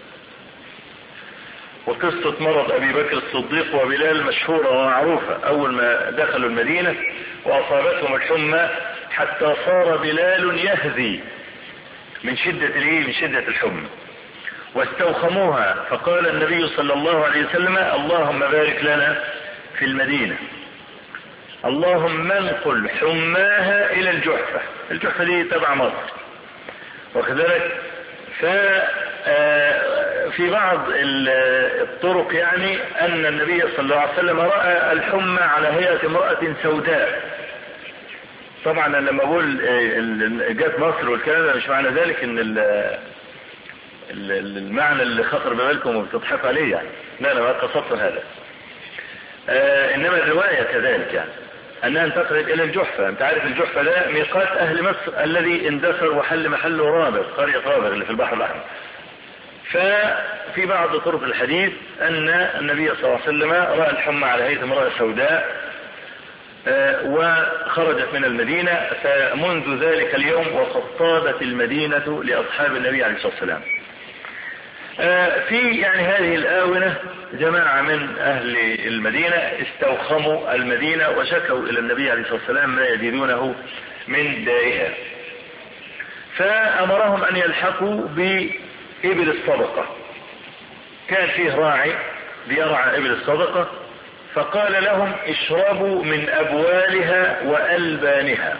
وقصة مرض أبي بكر الصديق وبلال مشهورة ومعروفة، أول ما دخلوا المدينة وأصابتهم الحمى حتى صار بلال يهذي من شدة من شدة الحمى، واستوخموها. فقال النبي صلى الله عليه وسلم: اللهم بارك لنا في المدينة، اللهم انقل حماها إلى الجحفة. الجحفة دي تبع مصر. وكذلك في بعض الطرق يعني أن النبي صلى الله عليه وسلم رأى الحمى على هيئة امرأة سوداء. طبعا لما أقول جات مصر والكلام ده مش معنى ذلك ان المعنى اللي خطر ببالكم وبتضحك عليه يعني، لا انا ما قصدت هذا. آه انما الرواية كذلك يعني انها انتقلت الى الجحفة. انت عارف الجحفة ده ميقات اهل مصر الذي اندثر وحل محله رابغ، قرية رابغ اللي في البحر الاحمر. ففي بعض طرق الحديث ان النبي صلى الله عليه وسلم رأى الحمى على هيئة امرأة سوداء آه وخرجت من المدينة، فمنذ ذلك اليوم وقد طابت المدينة لأصحاب النبي عليه الصلاة والسلام. آه في يعني هذه الآونة جماعة من أهل المدينة استوخموا المدينة وشكوا إلى النبي عليه الصلاة والسلام ما يجدونه من دائها، فأمرهم أن يلحقوا بإبل الصدقة. كان فيه راعي بيرعى إبل الصدقة، فقال لهم: اشربوا من أبوالها وألبانها.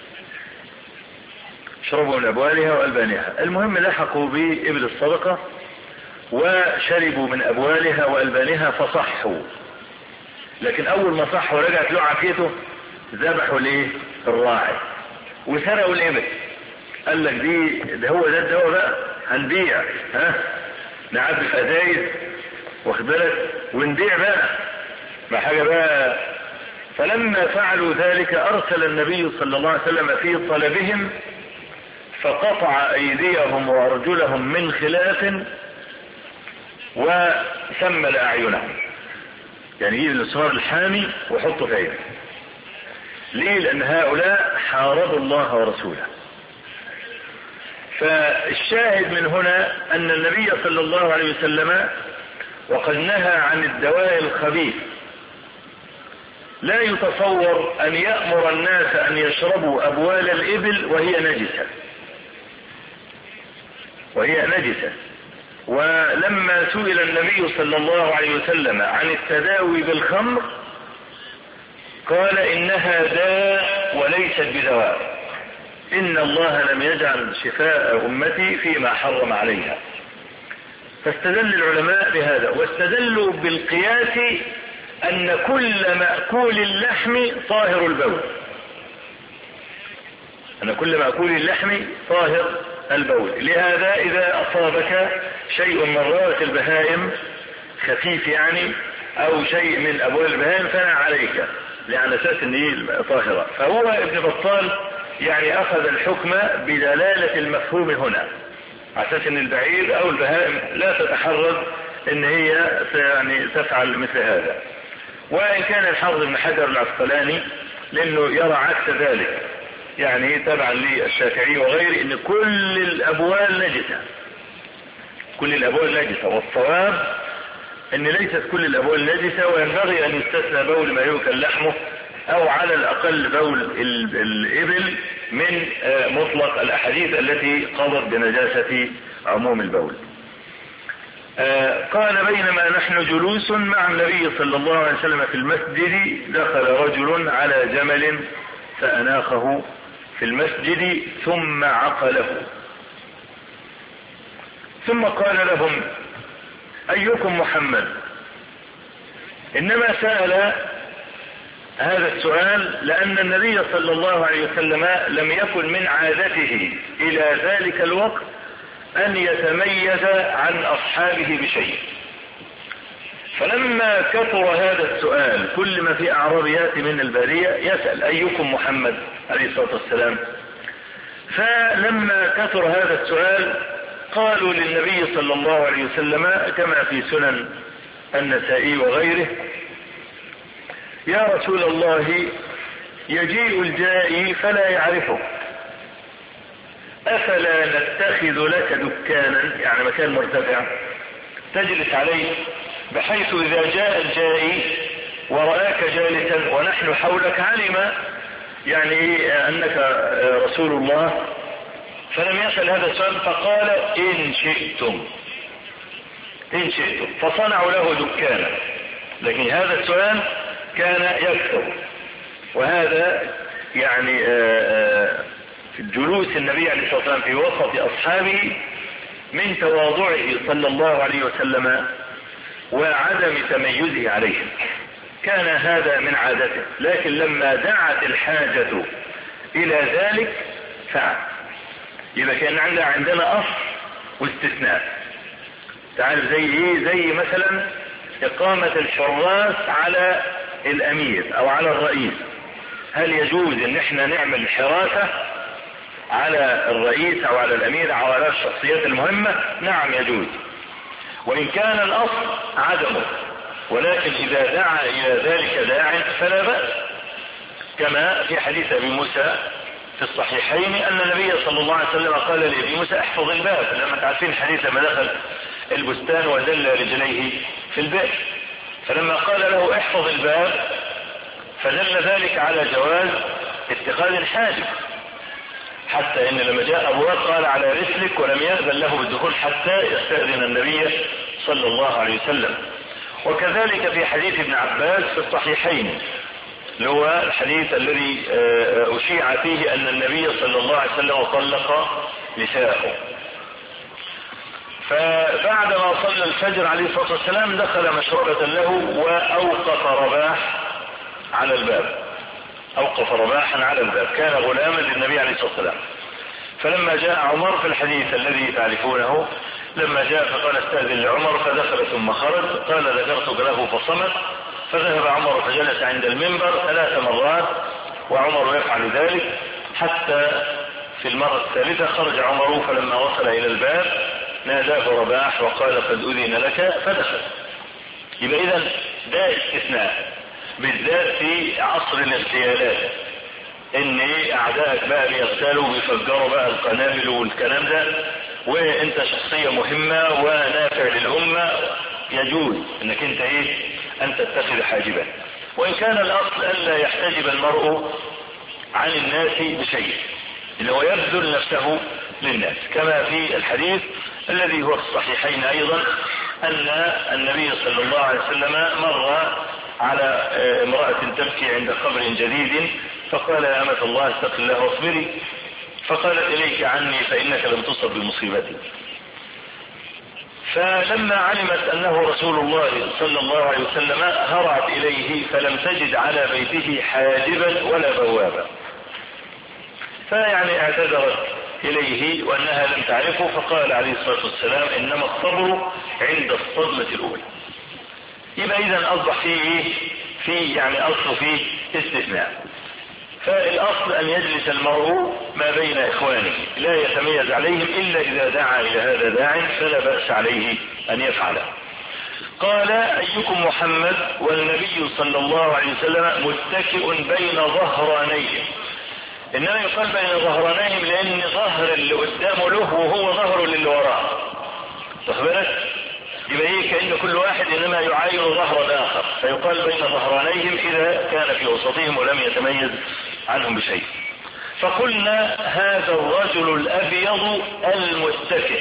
اشربوا من أبوالها وألبانها. المهم لحقوا بإبل الصدقة وشربوا من أبوالها وألبانها فصحوا. لكن أول ما صحوا رجعت له عافيته، ذبحوا ليه الراعي وسرقوا الإبل. قال لك دي ده هو ده الدواء بقى، هنبيع ها نعبي فدايد واخد بالك ونبيع بقى ما حاجة بقى. فلما فعلوا ذلك أرسل النبي صلى الله عليه وسلم في طلبهم، فقطع أيديهم وأرجلهم من خلاف وسمل أعينهم. يعني يجيب الإصرار الحامي وحطه في عينه. ليه؟ لأن هؤلاء حاربوا الله ورسوله. فالشاهد من هنا أن النبي صلى الله عليه وسلم وقد نهى عن الدواء الخبيث. لا يتصور أن يأمر الناس أن يشربوا أبوال الإبل وهي نجسة وهي نجسة ولما سئل النبي صلى الله عليه وسلم عن التداوي بالخمر قال: إنها داء وليست بدواء، إن الله لم يجعل شفاء أمتي فيما حرم عليها. فاستدل العلماء بهذا، واستدلوا بالقياس أن كل مأكول اللحم طاهر البول، أن كل مأكول اللحم طاهر البول. لهذا إذا أصابك شيء من روث البهائم خفيف يعني أو شيء من أبوال البهائم فلا عليك، لأن أساس النيل طاهرة. فهو ابن بطال يعني أخذ الحكم بدلالة المفهوم هنا، على أساس أن البعير أو البهائم لا تتحرز أن هي يعني تفعل مثل هذا. وإن كان الحافظ بن حجر العسقلاني لأنه يرى عكس ذلك، يعني تبعا للشافعي وغيره، أن كل الأبوال نجسة، كل الأبوال نجسة. والصواب أن ليست كل الأبوال نجسة، وينبغي أن يستثنى بول ما يؤكل لحمه او على الاقل بول الابل من مطلق الاحاديث التي قضت بنجاسة عموم البول. قال بينما نحن جلوس مع النبي صلى الله عليه وسلم في المسجد دخل رجل على جمل فأناخه في المسجد ثم عقله، ثم قال لهم أيكم محمد؟ إنما سأل هذا السؤال لأن النبي صلى الله عليه وسلم لم يكن من عادته إلى ذلك الوقت أن يتميز عن أصحابه بشيء، فلما كثر هذا السؤال كل ما في أعرابيات من البادية يسأل أيكم محمد عليه الصلاة والسلام، فلما كثر هذا السؤال قالوا للنبي صلى الله عليه وسلم كما في سنن النسائي وغيره يا رسول الله يجيء الجائي فلا يعرفه، أفلا نتخذ لك دكانا، يعني مكان مرتفع تجلس عليه بحيث إذا جاء الجائي ورآك جالسا ونحن حولك علم يعني أنك رسول الله، فلم يسأل هذا السؤال فقال إن شئتم إن شئتم فصنعوا له دكانا، لكن هذا السؤال كان يكثر. وهذا يعني في جلوس النبي عليه الصلاة والسلام في وسط أصحابه من تواضعه صلى الله عليه وسلم وعدم تميزه عليهم، كان هذا من عادته، لكن لما دعت الحاجة إلى ذلك فعل. يبقى كان عندنا عندنا أصل واستثناء. تعرف زي ايه؟ زي مثلا إقامة الحراس على الأمير أو على الرئيس، هل يجوز ان احنا نعمل حراسة على الرئيس او على الامير او على الشخصيات المهمة؟ نعم يجوز، وان كان الاصل عدمه، ولكن اذا دعا الى ذلك داع فلا بأس، كما في حديث ابي موسى في الصحيحين ان النبي صلى الله عليه وسلم قال لابي موسى احفظ الباب، لما تعرفين الحديث لما دخل البستان ودل رجليه في البئر، فلما قال له احفظ الباب فدل ذلك على جواز اتخاذ الحاجب، حتى ان لما جاء ابو بكر قال على رسلك ولم يأذن له بالدخول حتى يستأذن النبي صلى الله عليه وسلم. وكذلك في حديث ابن عباس في الصحيحين اللي هو الحديث الذي اشيع فيه ان النبي صلى الله عليه وسلم طلق نساءه، فبعدما صلى الفجر عليه الصلاة والسلام دخل مشربة له واوقف رباح على الباب، اوقف رباحا على الباب، كان غلاما للنبي عليه الصلاة والسلام. فلما جاء عمر في الحديث الذي تعرفونه لما جاء فقال استأذن لعمر فدخل ثم خرج، قال ذكرتك له فصمت، فذهب عمر فجلس عند المنبر ثلاث مرات وعمر يفعل ذلك، حتى في المرة الثالثة خرج عمر فلما وصل الى الباب ناداه رباح وقال قد اذن لك فدخل. يبقى اذا ده استثناء بالذات في عصر الاغتيالات، ان اعدائك بقى بيغتالوا وبيفجروا بقى القنابل والكلام ده، وانت شخصية مهمة ونافع للأمة، يجوز انك انت ايه ان تتخذ حاجبا، وان كان الاصل الا يحتجب المرء عن الناس بشيء، انه يبذل نفسه للناس، كما في الحديث الذي هو في الصحيحين ايضا ان النبي صلى الله عليه وسلم مر على امرأة تبكي عند قبر جديد فقال يا أمة الله استغفر الله واصبري، فقالت إليك عني فإنك لم تصب بمصيبتي. فلما علمت أنه رسول الله صلى الله عليه وسلم هرعت إليه فلم تجد على بيته حاجبا ولا بوابا، فيعني اعتذرت إليه وأنها لم تعرفه، فقال عليه الصلاة والسلام إنما الصبر عند الصدمة الأولى. يبقى إذن أصبح فيه في يعني أصل فيه استثناء، فالأصل أن يجلس المرء ما بين إخوانه لا يتميز عليهم إلا إذا دعا إلى هذا داع فلا بأس عليه أن يفعله. قال أيكم محمد والنبي صلى الله عليه وسلم متكئ بين ظهرانيه، إنما يقال بين ظهرانيهم لأن ظهر اللي قدامه له وهو ظهر للي وراه، تخبرت يبقى ايه؟ كأن كل واحد انما يعاين ظهر الاخر، فيقال بين ظهرانيهم اذا كان في وسطهم ولم يتميز عنهم بشيء. فقلنا هذا الرجل الابيض المتكئ،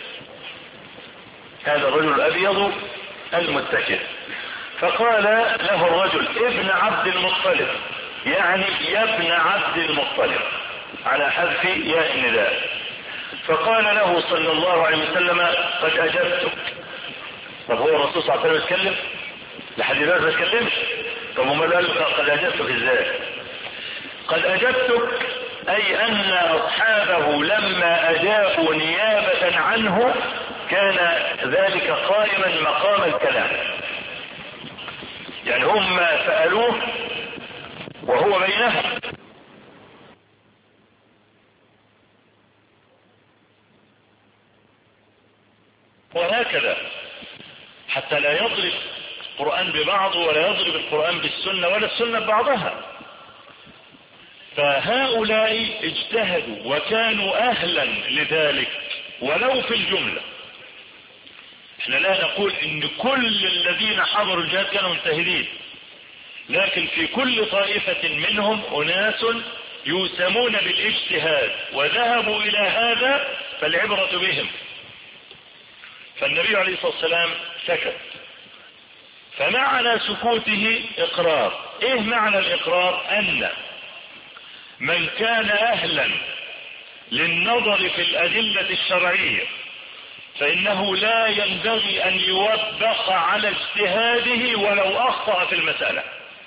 هذا الرجل الابيض المتكئ. فقال له الرجل ابن عبد المطلب، يعني يا ابن عبد المطلب، على حذف ياء النداء. فقال له صلى الله عليه وسلم قد اجبتك. طب هو الرسول صلى الله عليه وسلم يتكلم؟ لحد دلوقتي ما يتكلمش. طب وما قال قد اجبتك ازاي؟ قد اجبتك اي ان اصحابه لما اجابوا نيابة عنه كان ذلك قائما مقام الكلام، يعني هم سألوه وهو بينهم. وهكذا حتى لا يضرب القرآن ببعضه ولا يضرب القرآن بالسنة ولا السنة ببعضها. فهؤلاء اجتهدوا وكانوا أهلا لذلك ولو في الجملة. احنا لا نقول ان كل الذين حضروا الجهاد كانوا مجتهدين، لكن في كل طائفة منهم أناس يوسمون بالاجتهاد وذهبوا إلى هذا، فالعبرة بهم. فالنبي عليه الصلاة والسلام سكت، فمعنى سكوته إقرار. إيه معنى الإقرار؟ أن من كان أهلا للنظر في الأدلة الشرعية فإنه لا ينبغي أن يوبخ على اجتهاده ولو أخطأ في المسألة،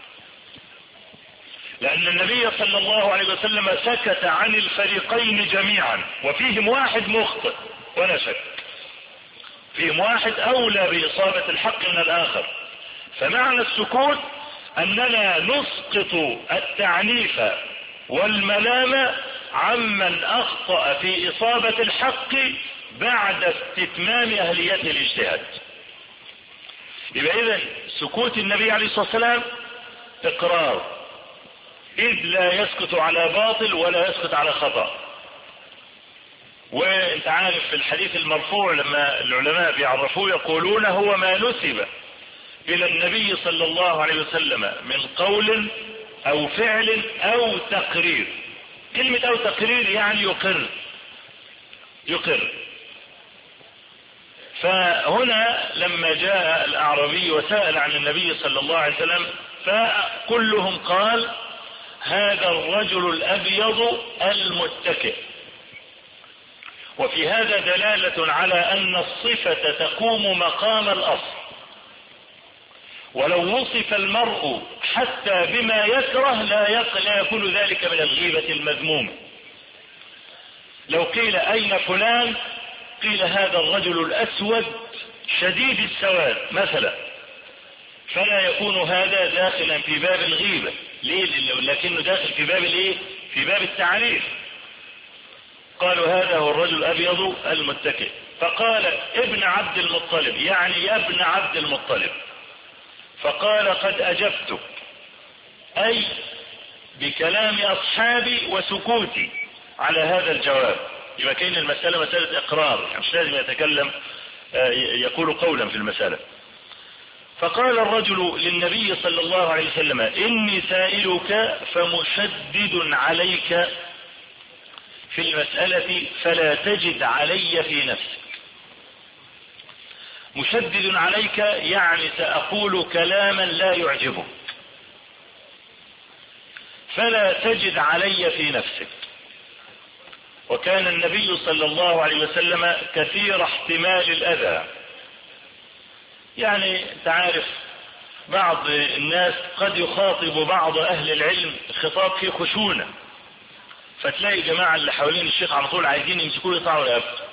لأن النبي صلى الله عليه وسلم سكت عن الفريقين جميعا وفيهم واحد مخطئ ولا شك، فيهم واحد أولى بإصابة الحق من الآخر. فمعنى السكوت أننا نسقط التعنيف والملام عمن أخطأ في إصابة الحق بعد استتمام أهليته الاجتهاد. يبقى إذن سكوت النبي عليه الصلاة والسلام إقرار، إذ لا يسكت على باطل ولا يسكت على خطأ. وانت عارف في الحديث المرفوع لما العلماء بيعرفوه يقولون هو ما نسب إلى النبي صلى الله عليه وسلم من قول أو فعل أو تقرير. كلمة أو تقرير يعني يقر يقر. فهنا لما جاء الأعرابي وسأل عن النبي صلى الله عليه وسلم فكلهم قال هذا الرجل الأبيض المتكئ. وفي هذا دلالة على أن الصفة تقوم مقام الأصل، ولو وصف المرء حتى بما يكره لا لا يكون ذلك من الغيبة المذمومة. لو قيل أين فلان قيل هذا الرجل الأسود شديد السواد مثلا، فلا يكون هذا داخلا في باب الغيبة. ليه؟ لكنه داخل في باب الايه؟ في باب التعريف. قالوا هذا هو الرجل الأبيض المتكئ. فقال ابن عبد المطلب، يعني يا ابن عبد المطلب. فقال قد أجبتك، أي بكلام أصحابي وسكوتي على هذا الجواب. يبقى كأن المسألة مسألة إقرار، يعني مش لازم يتكلم يقول قولا في المسألة. فقال الرجل للنبي صلى الله عليه وسلم إني سائلك فمشدد عليك في المسألة فلا تجد علي في نفسك. مشدد عليك يعني سأقول كلاما لا يعجبك، فلا تجد علي في نفسك. وكان النبي صلى الله عليه وسلم كثير احتمال الأذى. يعني تعرف بعض الناس قد يخاطب بعض أهل العلم خطاب فيه خشونة، فتلاقي جماعة اللي حوالين الشيخ على طول عايزين يمسكوه يطلعوا رقبته.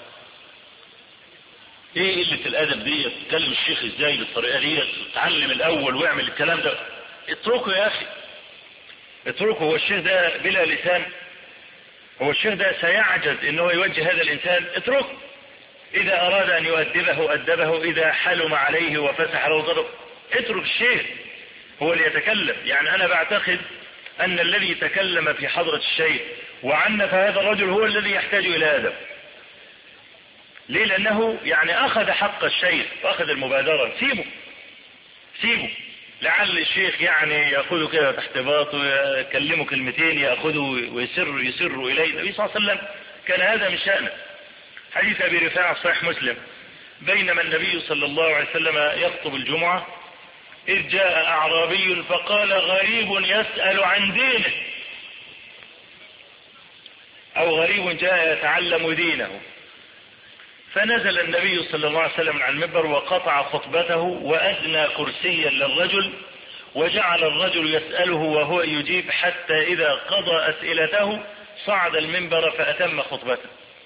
ايه قلة الادب دي؟ تكلم الشيخ ازاي بالطريقة دي؟ تعلم الاول واعمل الكلام ده. اتركه يا اخي، اتركه. هو الشيخ ده بلا لسان؟ هو الشيخ ده سيعجز انه يوجه هذا الانسان؟ اتركه. اذا اراد ان يؤدبه ادبه، اذا حلم عليه وفسح له ضرب. اترك الشيخ هو اللي يتكلم. يعني انا بعتقد ان الذي تكلم في حضرة الشيخ وعنف هذا الرجل هو الذي يحتاج الى ادب. ليه؟ لأنه يعني أخذ حق الشيخ وأخذ المبادرة. سيبه سيبه لعل الشيخ يعني يأخذه كده تحت باطه ويكلمه كلمتين يأخذه ويسر يسر إليه. النبي صلى الله عليه وسلم كان هذا من شأنه. حديث أبي رفاعة صحيح مسلم: بينما النبي صلى الله عليه وسلم يخطب الجمعة إذ جاء أعرابي فقال: غريب يسأل عن دينه، أو غريب جاء يتعلم دينه. فنزل النبي صلى الله عليه وسلم عن المنبر وقطع خطبته وأدنى كرسيا للرجل، وجعل الرجل يسأله وهو يجيب، حتى إذا قضى أسئلته صعد المنبر فأتم خطبته.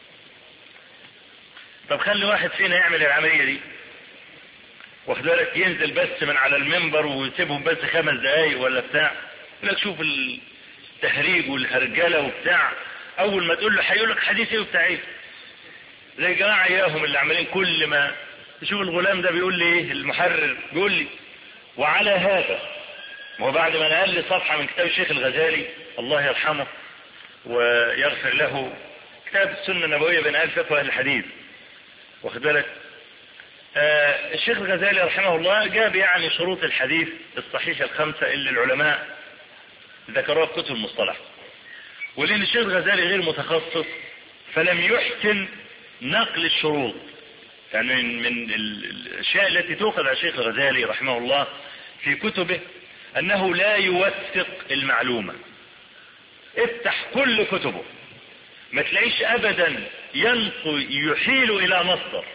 طب خلي واحد فينا يعمل العملية دي، واخد بالك، ينزل بس من على المنبر ويسيبهم بس خمس دقايق ولا بتاع، لك شوف التهريج والهرجلة وبتاع، أول ما تقول له هيقول لك حديث ايه وبتاع ايه، زي الجماعة اياهم اللي عمالين كل ما تشوف الغلام ده بيقول لي ايه، المحرر بيقول لي وعلى هذا. وبعد ما نقل لي صفحة من كتاب الشيخ الغزالي الله يرحمه ويغفر له، كتاب السنة النبوية بين آل فقه أهل الحديث، واخد بالك، آه الشيخ الغزالي رحمه الله جاب يعني شروط الحديث الصحيح الخمسة اللي العلماء ذكروها في كتب المصطلح. ولأن الشيخ الغزالي غير متخصص فلم يحسن نقل الشروط، يعني من, من الاشياء التي تؤخذ على الشيخ الغزالي رحمه الله في كتبه انه لا يوثق المعلومة. افتح كل كتبه ما تلاقيش ابدا ينقل يحيل الى مصدر،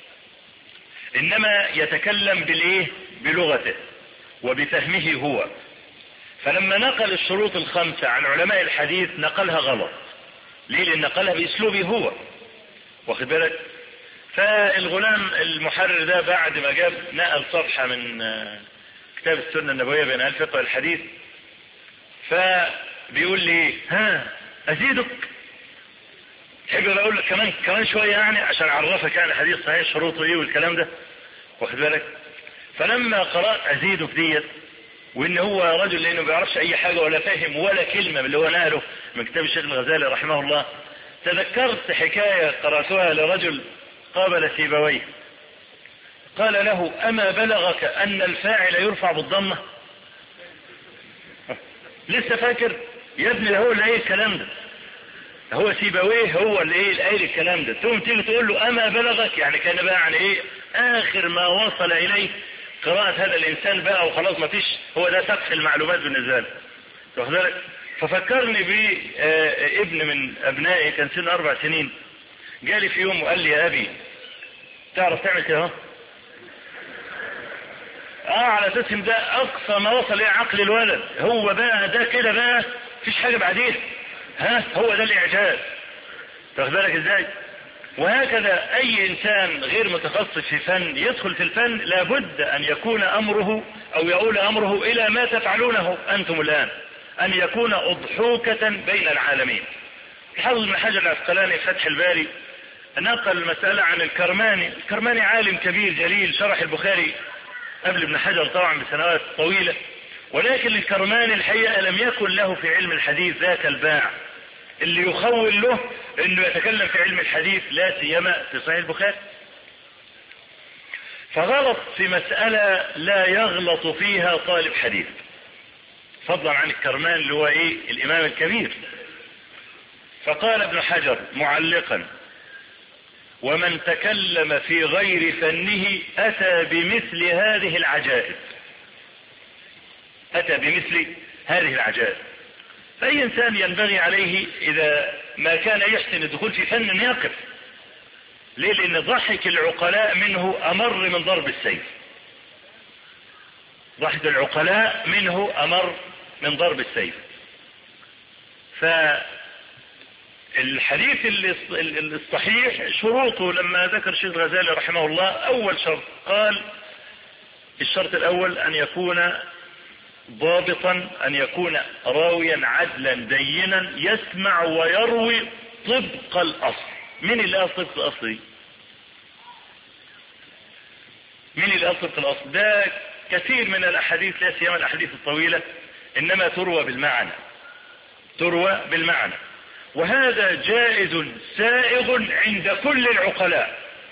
انما يتكلم بالايه، بلغته وبفهمه هو. فلما نقل الشروط الخمسة عن علماء الحديث نقلها غلط. ليه؟ لان نقلها باسلوبه هو، واخد بالك. فالغلام المحرر ده بعد ما جاب نقل صفحة من كتاب السنة النبوية بين آل فقه الحديث، فبيقول لي ها ازيدك، تحب اقول لك كمان كمان شوية يعني عشان اعرفك يعني حديث صحيح شروطه ايه والكلام ده، واخد بالك. فلما قرأت ازيدك ديت، وان هو رجل لانه ما بيعرفش اي حاجة ولا فاهم ولا كلمة من اللي هو نقله من كتاب الشيخ الغزالي رحمه الله، تذكرت حكاية قرأتها لرجل قابل سيبويه قال له: اما بلغك ان الفاعل يرفع بالضمة؟ لسه فاكر يا ابني؟ هو اللي قايل الكلام ده، هو سيبويه هو اللي ايه قايل الكلام ده. ثم تيجي تقول له اما بلغك، يعني كان بقى يعني ايه اخر ما وصل اليه قراءة هذا الانسان بقى، وخلاص ما فيش، هو ده سقف المعلومات بالنسبة له، واخد بالك. ففكرني بابن من ابنائي كان سنه اربع سنين، جالي في يوم وقال لي: يا ابي تعرف تعمل كده؟ اه على اساس ده اقصى ما وصل اليه عقل الولد، هو بقى ده كده بقى مفيش حاجة بعدين، ها هو ده الاعجاز، واخد بالك ازاي. وهكذا اي انسان غير متخصص في فن يدخل في الفن لابد ان يكون امره او يؤول امره الى ما تفعلونه انتم الان، ان يكون اضحوكة بين العالمين. الحافظ ابن حجر العسقلاني في فتح الباري نقل المسألة عن الكرماني. الكرماني عالم كبير جليل شرح البخاري قبل ابن حجر طبعا بسنوات طويلة، ولكن الكرماني الحقيقة لم يكن له في علم الحديث ذاك الباع اللي يخول له انه يتكلم في علم الحديث، لا سيما في صحيح البخاري. فغلط في مسألة لا يغلط فيها طالب حديث، فضلا عن الكرمان اللي هو ايه الامام الكبير. فقال ابن حجر معلقا: ومن تكلم في غير فنه اتى بمثل هذه العجائب، اتى بمثل هذه العجائب. فأي إنسان ينبغي عليه إذا ما كان يحسن الدخول في فن يقف. ليه؟ لأن ضحك العقلاء منه أمر من ضرب السيف، ضحك العقلاء منه أمر من ضرب السيف. فالحديث الصحيح شروطه لما ذكر الشيخ الغزالي رحمه الله، أول شرط قال الشرط الأول أن يكون ضابطا، ان يكون راويا عدلا دينا يسمع ويروي طبق الاصل. من اللي قال طبق الاصل دي؟ من اللي قال طبق الاصل ده؟ كثير من الاحاديث لا سيما الاحاديث الطويلة انما تروى بالمعنى، تروى بالمعنى، وهذا جائز سائغ عند كل العقلاء.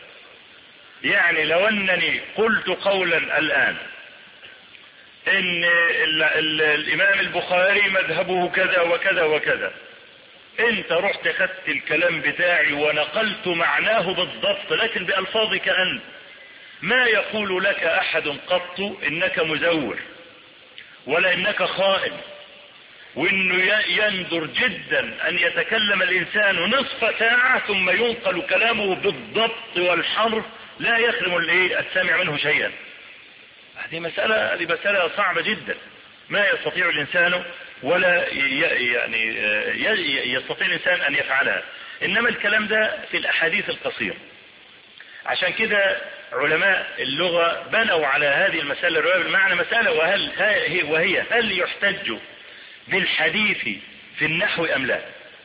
يعني لو أنني قلت قولا الآن إن ال ال الإمام البخاري مذهبه كذا وكذا وكذا، أنت رحت خدت الكلام بتاعي ونقلت معناه بالضبط لكن بألفاظك أنت، ما يقول لك أحد قط إنك مزور ولا إنك خائن، وإنه يندر جدا أن يتكلم الإنسان نصف ساعة ثم ينقل كلامه بالضبط والحرف لا يخدم السامع منه شيئا. هذه مسألة هذه مسألة صعبة جدا، ما يستطيع الإنسان ولا يعني يستطيع الإنسان أن يفعلها. إنما الكلام ده في الأحاديث القصيرة. عشان كده علماء اللغة بنوا على هذه المسألة الرواية بالمعنى مسألة وهل وهي هل يحتج بالحديث في النحو أم لا،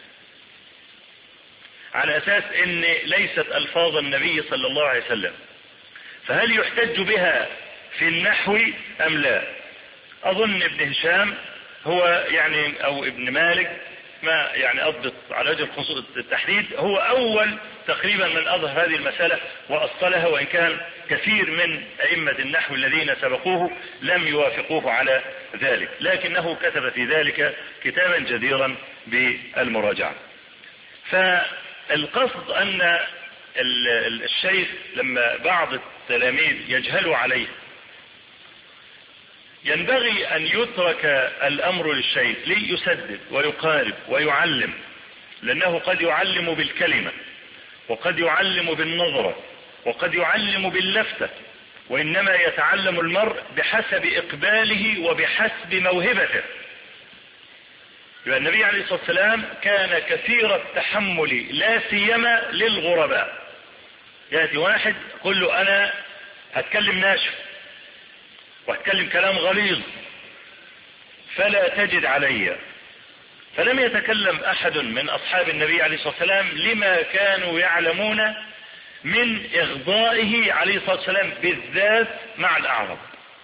على أساس أن ليست ألفاظ النبي صلى الله عليه وسلم، فهل يحتج بها في النحو أم لا؟ أظن ابن هشام هو يعني أو ابن مالك ما يعني أضبط على وجه التحديد هو أول تقريبا من أظهر هذه المسألة وأصلها، وإن كان كثير من أئمة النحو الذين سبقوه لم يوافقوه على ذلك، لكنه كتب في ذلك كتابا جديرا بالمراجعة. فالقصد أن الشيخ لما بعض التلاميذ يجهلوا عليه ينبغي أن يترك الأمر للشيخ ليسدد ويقارب ويعلم، لأنه قد يعلم بالكلمة وقد يعلم بالنظرة وقد يعلم باللفتة، وإنما يتعلم المرء بحسب إقباله وبحسب موهبته. النبي عليه الصلاة والسلام كان كثير التحمل لا سيما للغرباء. يأتي واحد يقول له أنا هتكلم ناشف وهتكلم كلام غليظ فلا تجد علي، فلم يتكلم أحد من أصحاب النبي عليه الصلاة والسلام لما كانوا يعلمون من إغضائه عليه الصلاة والسلام بالذات مع الأعراب،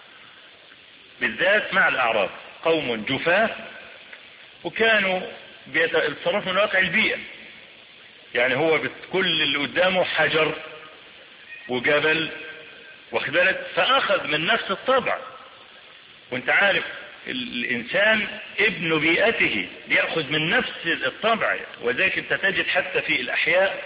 بالذات مع الأعراب قوم جفاة وكانوا بيتصرفوا من واقع البيئة، يعني هو كل اللي قدامه حجر وجبل واخد بالك، فأخذ من نفس الطبع. وانت عارف الإنسان ابن بيئته يأخذ من نفس الطبع، وذلك انت تجد حتى في الأحياء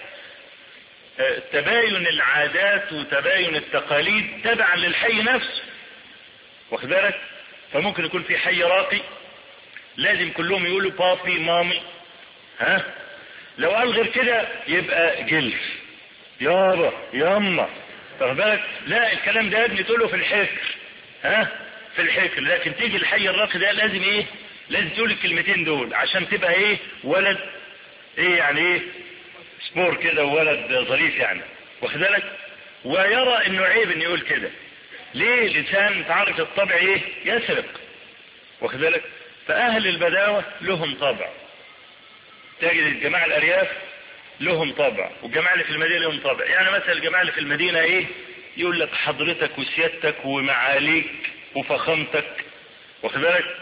تباين العادات وتباين التقاليد تبعا للحي نفسه واخد بالك. فممكن يكون في حي راقي لازم كلهم يقولوا بابي مامي، ها لو قال غير كده يبقى جلف يابا ياما واخد بالك. لا الكلام ده ابني تقوله في الحكر، ها في الحكر، لكن تيجي الحي الراقي ده لازم ايه، لازم تقول الكلمتين دول عشان تبقى ايه ولد ايه يعني ايه سبور كده وولد ظريف يعني واخد بالك. ويرى انه عيب انه يقول كده، ليه؟ الانسان تعرف الطبع ايه يسرق واخد بالك. فاهل البداوة لهم طبع، تجد الجماعة الارياف لهم طبع والجماعة اللي في المدينة لهم طبع. يعني مثلا الجماعة اللي في المدينة ايه يقول لك حضرتك وسيادتك ومعاليك وفخامتك واخد بالك.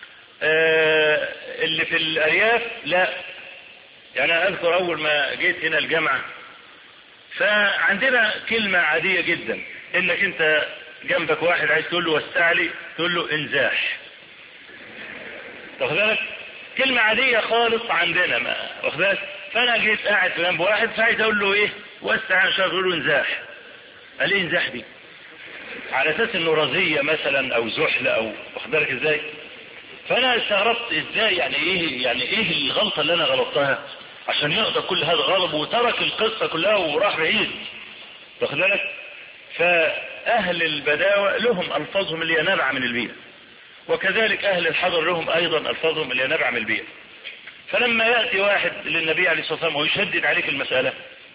آه اللي في الارياف لا. يعني انا اذكر اول ما جيت هنا الجامعة فعندنا كلمة عادية جدا، انك انت جنبك واحد عايز تقول له وسعلي تقول له انزاح واخد بالك، كلمة عادية خالص عندنا ما واخد بالك. فانا جيت قاعد جنب واحد فعايز اقول له ايه وسع عشان اقول له انزاح، قال لي انزاح دي على اساس انه رزية مثلا او زحلة او واخد بالك ازاي. فانا استغربت ازاي يعني ايه يعني ايه الغلطة اللي انا غلطتها عشان يقدر كل هذا غضب وترك القصة كلها وراح بعيد واخد بالك. فاهل البداوة لهم الفاظهم اللي نابعة من البيئة، وكذلك اهل الحضر لهم ايضا الفاظهم اللي نابعة من البيئة. فلما يأتي واحد للنبي عليه الصلاة والسلام ويشدد عليك المسألة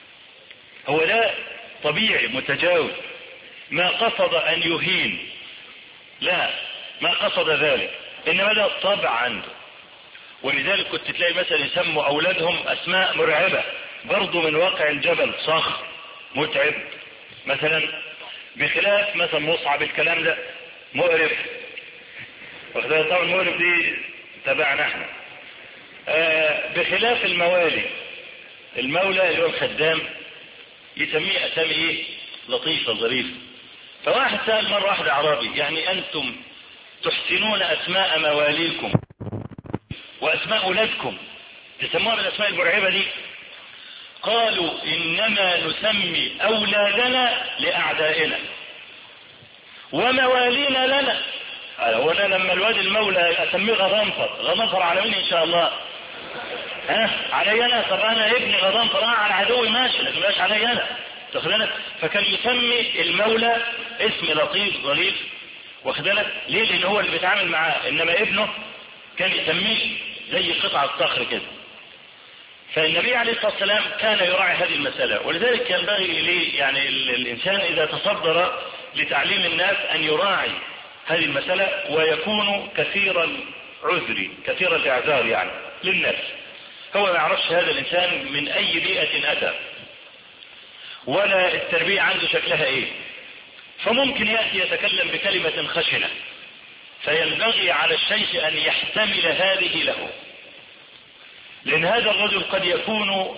هو ده طبيعي متجاوز، ما قصد ان يهين، لا ما قصد ذلك، انما ده طبع عنده. ولذلك كنت تلاقي مثلا يسموا اولادهم اسماء مرعبة برضو من واقع الجبل، صخر متعب مثلا، بخلاف مثلا مصعب الكلام ده مقرف واخد بالك. طبعا المقرف دي تبعنا احنا. آه بخلاف الموالي، المولى اللي هو الخدام يسميه اسامي ايه لطيفة ظريفة. فواحد سأل مرة واحد أعرابي يعني أنتم تحسنون أسماء مواليكم وأسماء أولادكم تسموها بالأسماء المرعبة دي؟ قالوا إنما نسمي أولادنا لأعدائنا وموالينا لنا. هو أنا لما الواد المولى أسميه غضنفر، غضنفر على مين إن شاء الله؟ ها علي أنا؟ طب أنا ابني غضنفر آه على عدوي ماشي، لكن ماش علي أنا. تخلنا فكان يسمي المولى اسم لطيف ظريف، واخدلك ليه؟ لأن هو اللي بيتعامل معاه، إنما ابنه كان يسميه زي قطعة صخر كده. فالنبي عليه الصلاة والسلام كان يراعي هذه المسألة، ولذلك ينبغي ليه يعني الإنسان إذا تصدر لتعليم الناس أن يراعي هذه المسألة ويكون كثيرا عذري كثيرا الاعذار يعني للناس. هو ما يعرفش هذا الإنسان من أي بيئة أتى ولا التربية عنده شكلها إيه، فممكن يأتي يتكلم بكلمة خشنة، فينبغي على الشيخ أن يحتمل هذه له، لأن هذا الرجل قد يكون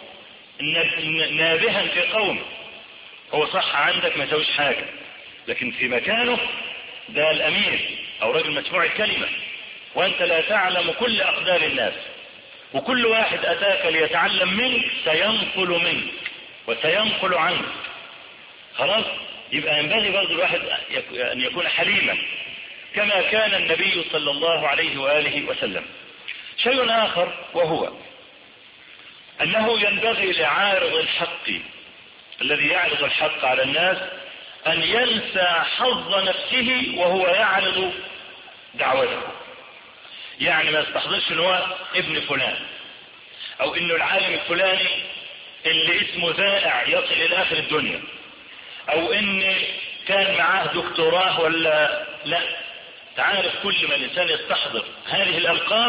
نابها في قومه. هو صح عندك ما يسويش حاجة، لكن في مكانه ده الأمير أو رجل مسموع الكلمة، وأنت لا تعلم كل أقدار الناس، وكل واحد أتاك ليتعلم منك سينقل منك وسينقل عنك. خلاص يبقى ينبغي برضو الواحد أن يكون حليما كما كان النبي صلى الله عليه وآله وسلم. شيء آخر وهو أنه ينبغي لعارض الحق الذي يعرض الحق على الناس أن ينسى حظ نفسه وهو يعرض دعوته. يعني ما يستحضرش ان هو ابن فلان، او انه العالم الفلاني اللي اسمه ذائع يصل الى اخر الدنيا، او ان كان معاه دكتوراه ولا لا. تعرف كل ما الانسان يستحضر هذه الالقاب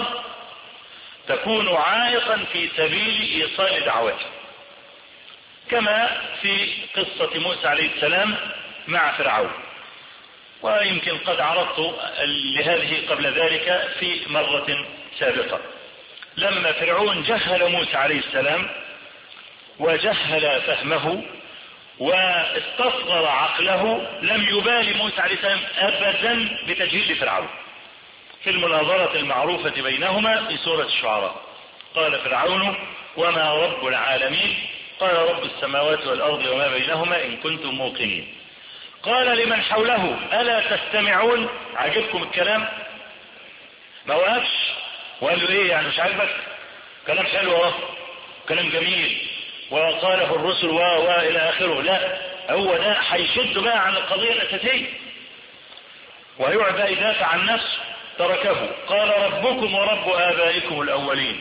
تكون عائقا في سبيل ايصال دعوته، كما في قصة موسى عليه السلام مع فرعون، ويمكن قد عرضت لهذه قبل ذلك في مرة سابقة. لما فرعون جهل موسى عليه السلام وجهل فهمه واستصغر عقله، لم يبالي موسى عليه السلام أبدا بتجهيل فرعون. في المناظرة المعروفة بينهما في سورة الشعراء قال فرعون وما رب العالمين؟ قال رب السماوات والأرض وما بينهما إن كنتم موقنين. قال لمن حوله ألا تستمعون؟ عجبكم الكلام؟ ما وقفش وقال له ايه يعني مش عاجبك؟ كلام حلو اهو، كلام جميل وقاله الرسل و والى اخره. لا، هو ده هيشد بقى عن القضية الأساسية ويقعد بقى يدافع عن نفسه. تركه قال ربكم ورب آبائكم الأولين.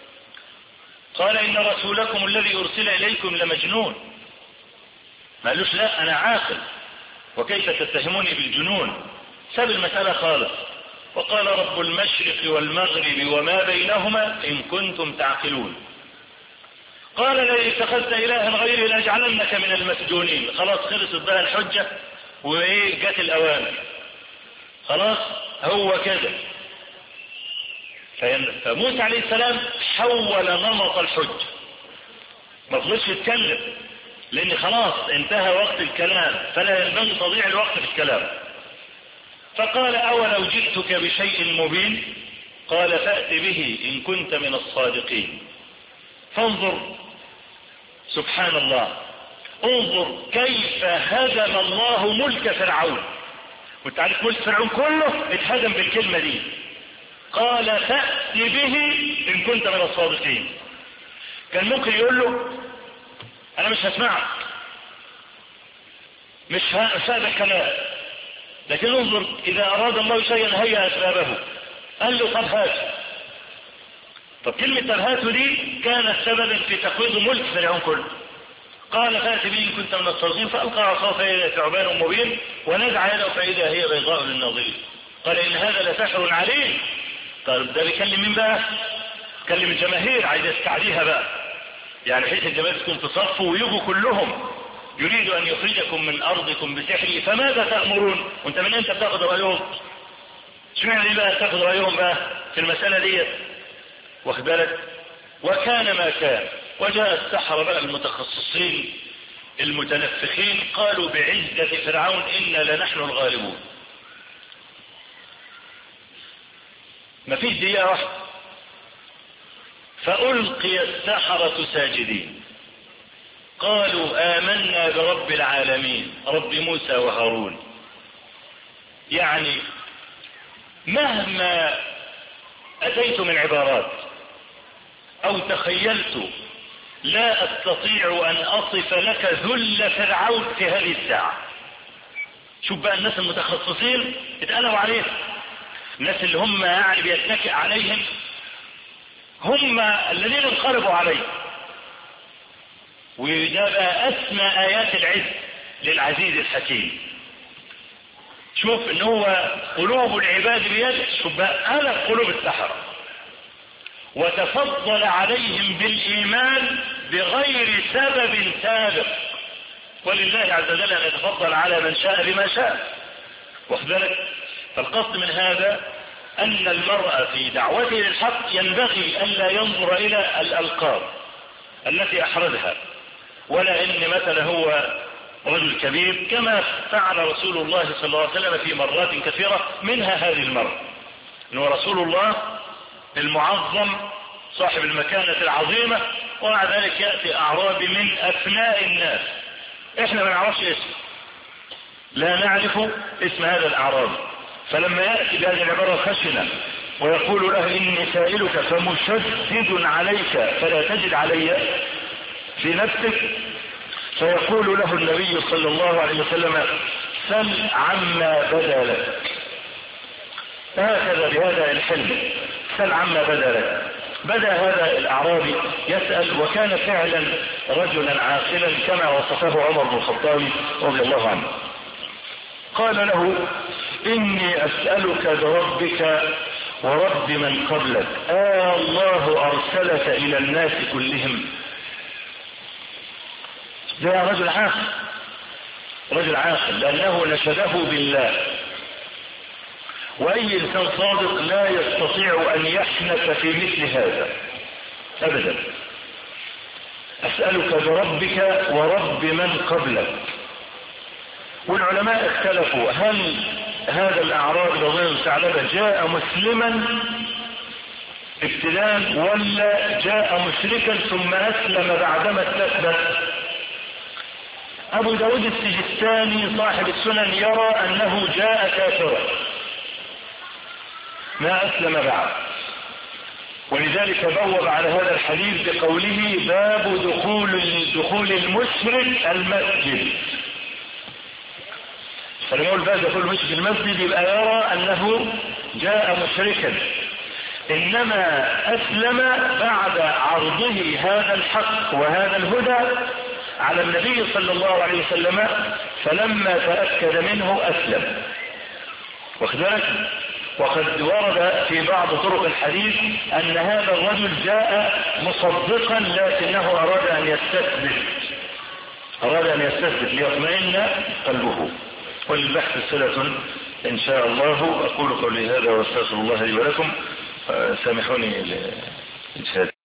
قال إن رسولكم الذي أرسل إليكم لمجنون. ما قالوش لا أنا عاقل وكيف تتهموني بالجنون، ساب المسألة خالص وقال رب المشرق والمغرب وما بينهما إن كنتم تعقلون. قال لئن اتخذت إلها غيري لأجعلنك من المسجونين. خلاص خلصت بقى الحجة وإيه جت الأوامر، خلاص هو كده. فموسى عليه السلام حول نمط الحج، ما فضلش يتكلم لان خلاص انتهى وقت الكلام، فلا ينبغي تضيع الوقت في الكلام. فقال اولو جئتك بشيء مبين؟ قال فأت به ان كنت من الصادقين. فانظر سبحان الله، انظر كيف هدم الله ملك فرعون. وانت عارف ملك فرعون كله اتهدم بالكلمة دي. قال فأت به إن كنت من الصادقين. كان ممكن يقول له أنا مش هسمعك، مش هسأل الكلام، لكن انظر إذا أراد الله شيئا هيأ أسبابه. قال له طب هات. طب كلمة طب هاته دي كانت سببا في تقويض ملك فرعون كله. قال فأت به إن كنت من الصادقين. فألقى عصاه فإذا ثعبان مبين ونزع يده فإذا هي بيضاء للناظرين. قال إن هذا لسحر عليم. قال ده بيكلم مين بقى؟ كلم الجماهير، عايز يستعديها بقى، يعني حيث الجماهير تكون في صفه ويجوا كلهم يريد ان يخرجكم من ارضكم بسحره فماذا تأمرون؟ وانت من انت بتاخذ رايهم؟ اشمعنى ليه بقى تاخذ رايهم بقى في المسألة ديت؟ واخد بالك؟ وكان ما كان، وجاء السحرة بقى المتخصصين المتنفخين قالوا بعزة فرعون إنا لنحن الغالبون. ما فيش دقيقة واحدة فألقي السحرة ساجدين قالوا آمنا برب العالمين رب موسى وهارون. يعني مهما أتيت من عبارات أو تخيلت لا أستطيع أن أصف لك ذل فرعون في هذه الساعة. شوف بقى الناس المتخصصين اتقلبوا عليه، الناس اللي هم يعني بيتكئ عليهم هم الذين انقلبوا عليه. وده بقى أسمى آيات العز للعزيز الحكيم. شوف ان هو قلوب العباد بيده، شوف بقى قلب قلوب السحرة وتفضل عليهم بالإيمان بغير سبب سابق، ولله عز وجل أن يتفضل على من شاء بما شاء. واخد بالك؟ فالقصد من هذا أن المرأة في دعوته للحق ينبغي ألا ينظر إلى الألقاب التي أحرزها، ولا إن مثلا هو رجل كبير كما فعل رسول الله صلى الله عليه وسلم في مرات كثيرة، منها هذه المرة أنه رسول الله المعظم صاحب المكانة العظيمة، ومع ذلك يأتي أعرابي من أثناء الناس إحنا ما نعرفش اسمه، لا نعرف اسم هذا الأعرابي، فلما يأتي بهذه العبارة خشنة ويقول له إني سائلك فمشدد عليك فلا تجد علي في نفسك، فيقول له النبي صلى الله عليه وسلم سل عما بدا لك، هكذا بهذا الحلم سل عما بدا لك. بدأ هذا الأعرابي يسأل وكان فعلا رجلا عاقلا كما وصفه عمر بن الخطاب رضي الله عنه. قال له إني أسألك بربك ورب من قبلك آه الله أرسلك إلى الناس كلهم. ده رجل عاقل، رجل عاقل لأنه نشده بالله، وأي إنسان صادق لا يستطيع أن يحنث في مثل هذا أبدا. أسألك بربك ورب من قبلك. والعلماء اختلفوا هل هذا الأعرابي رضي ثعلبة جاء مسلما ابتداء ولا جاء مشركا ثم أسلم بعدما استثبت. أبو داود السجستاني صاحب السنن يرى أنه جاء كافرا ما أسلم بعد، ولذلك بوب على هذا الحديث بقوله باب دخول دخول المشرك المسجد. فلما يقول باب دخول المشرك المسجد يبقى يرى أنه جاء مشركا، إنما أسلم بعد عرضه هذا الحق وهذا الهدى على النبي صلى الله عليه وسلم، فلما تأكد منه أسلم. واخد بالك؟ وقد ورد في بعض طرق الحديث أن هذا الرجل جاء مصدقا لكنه أراد أن يستثبت أراد أن يستثبت ليطمئن قلبه. وللبحث صلة إن شاء الله. أقول قولي هذا واستغفر الله لي ولكم. سامحوني لإجهاد.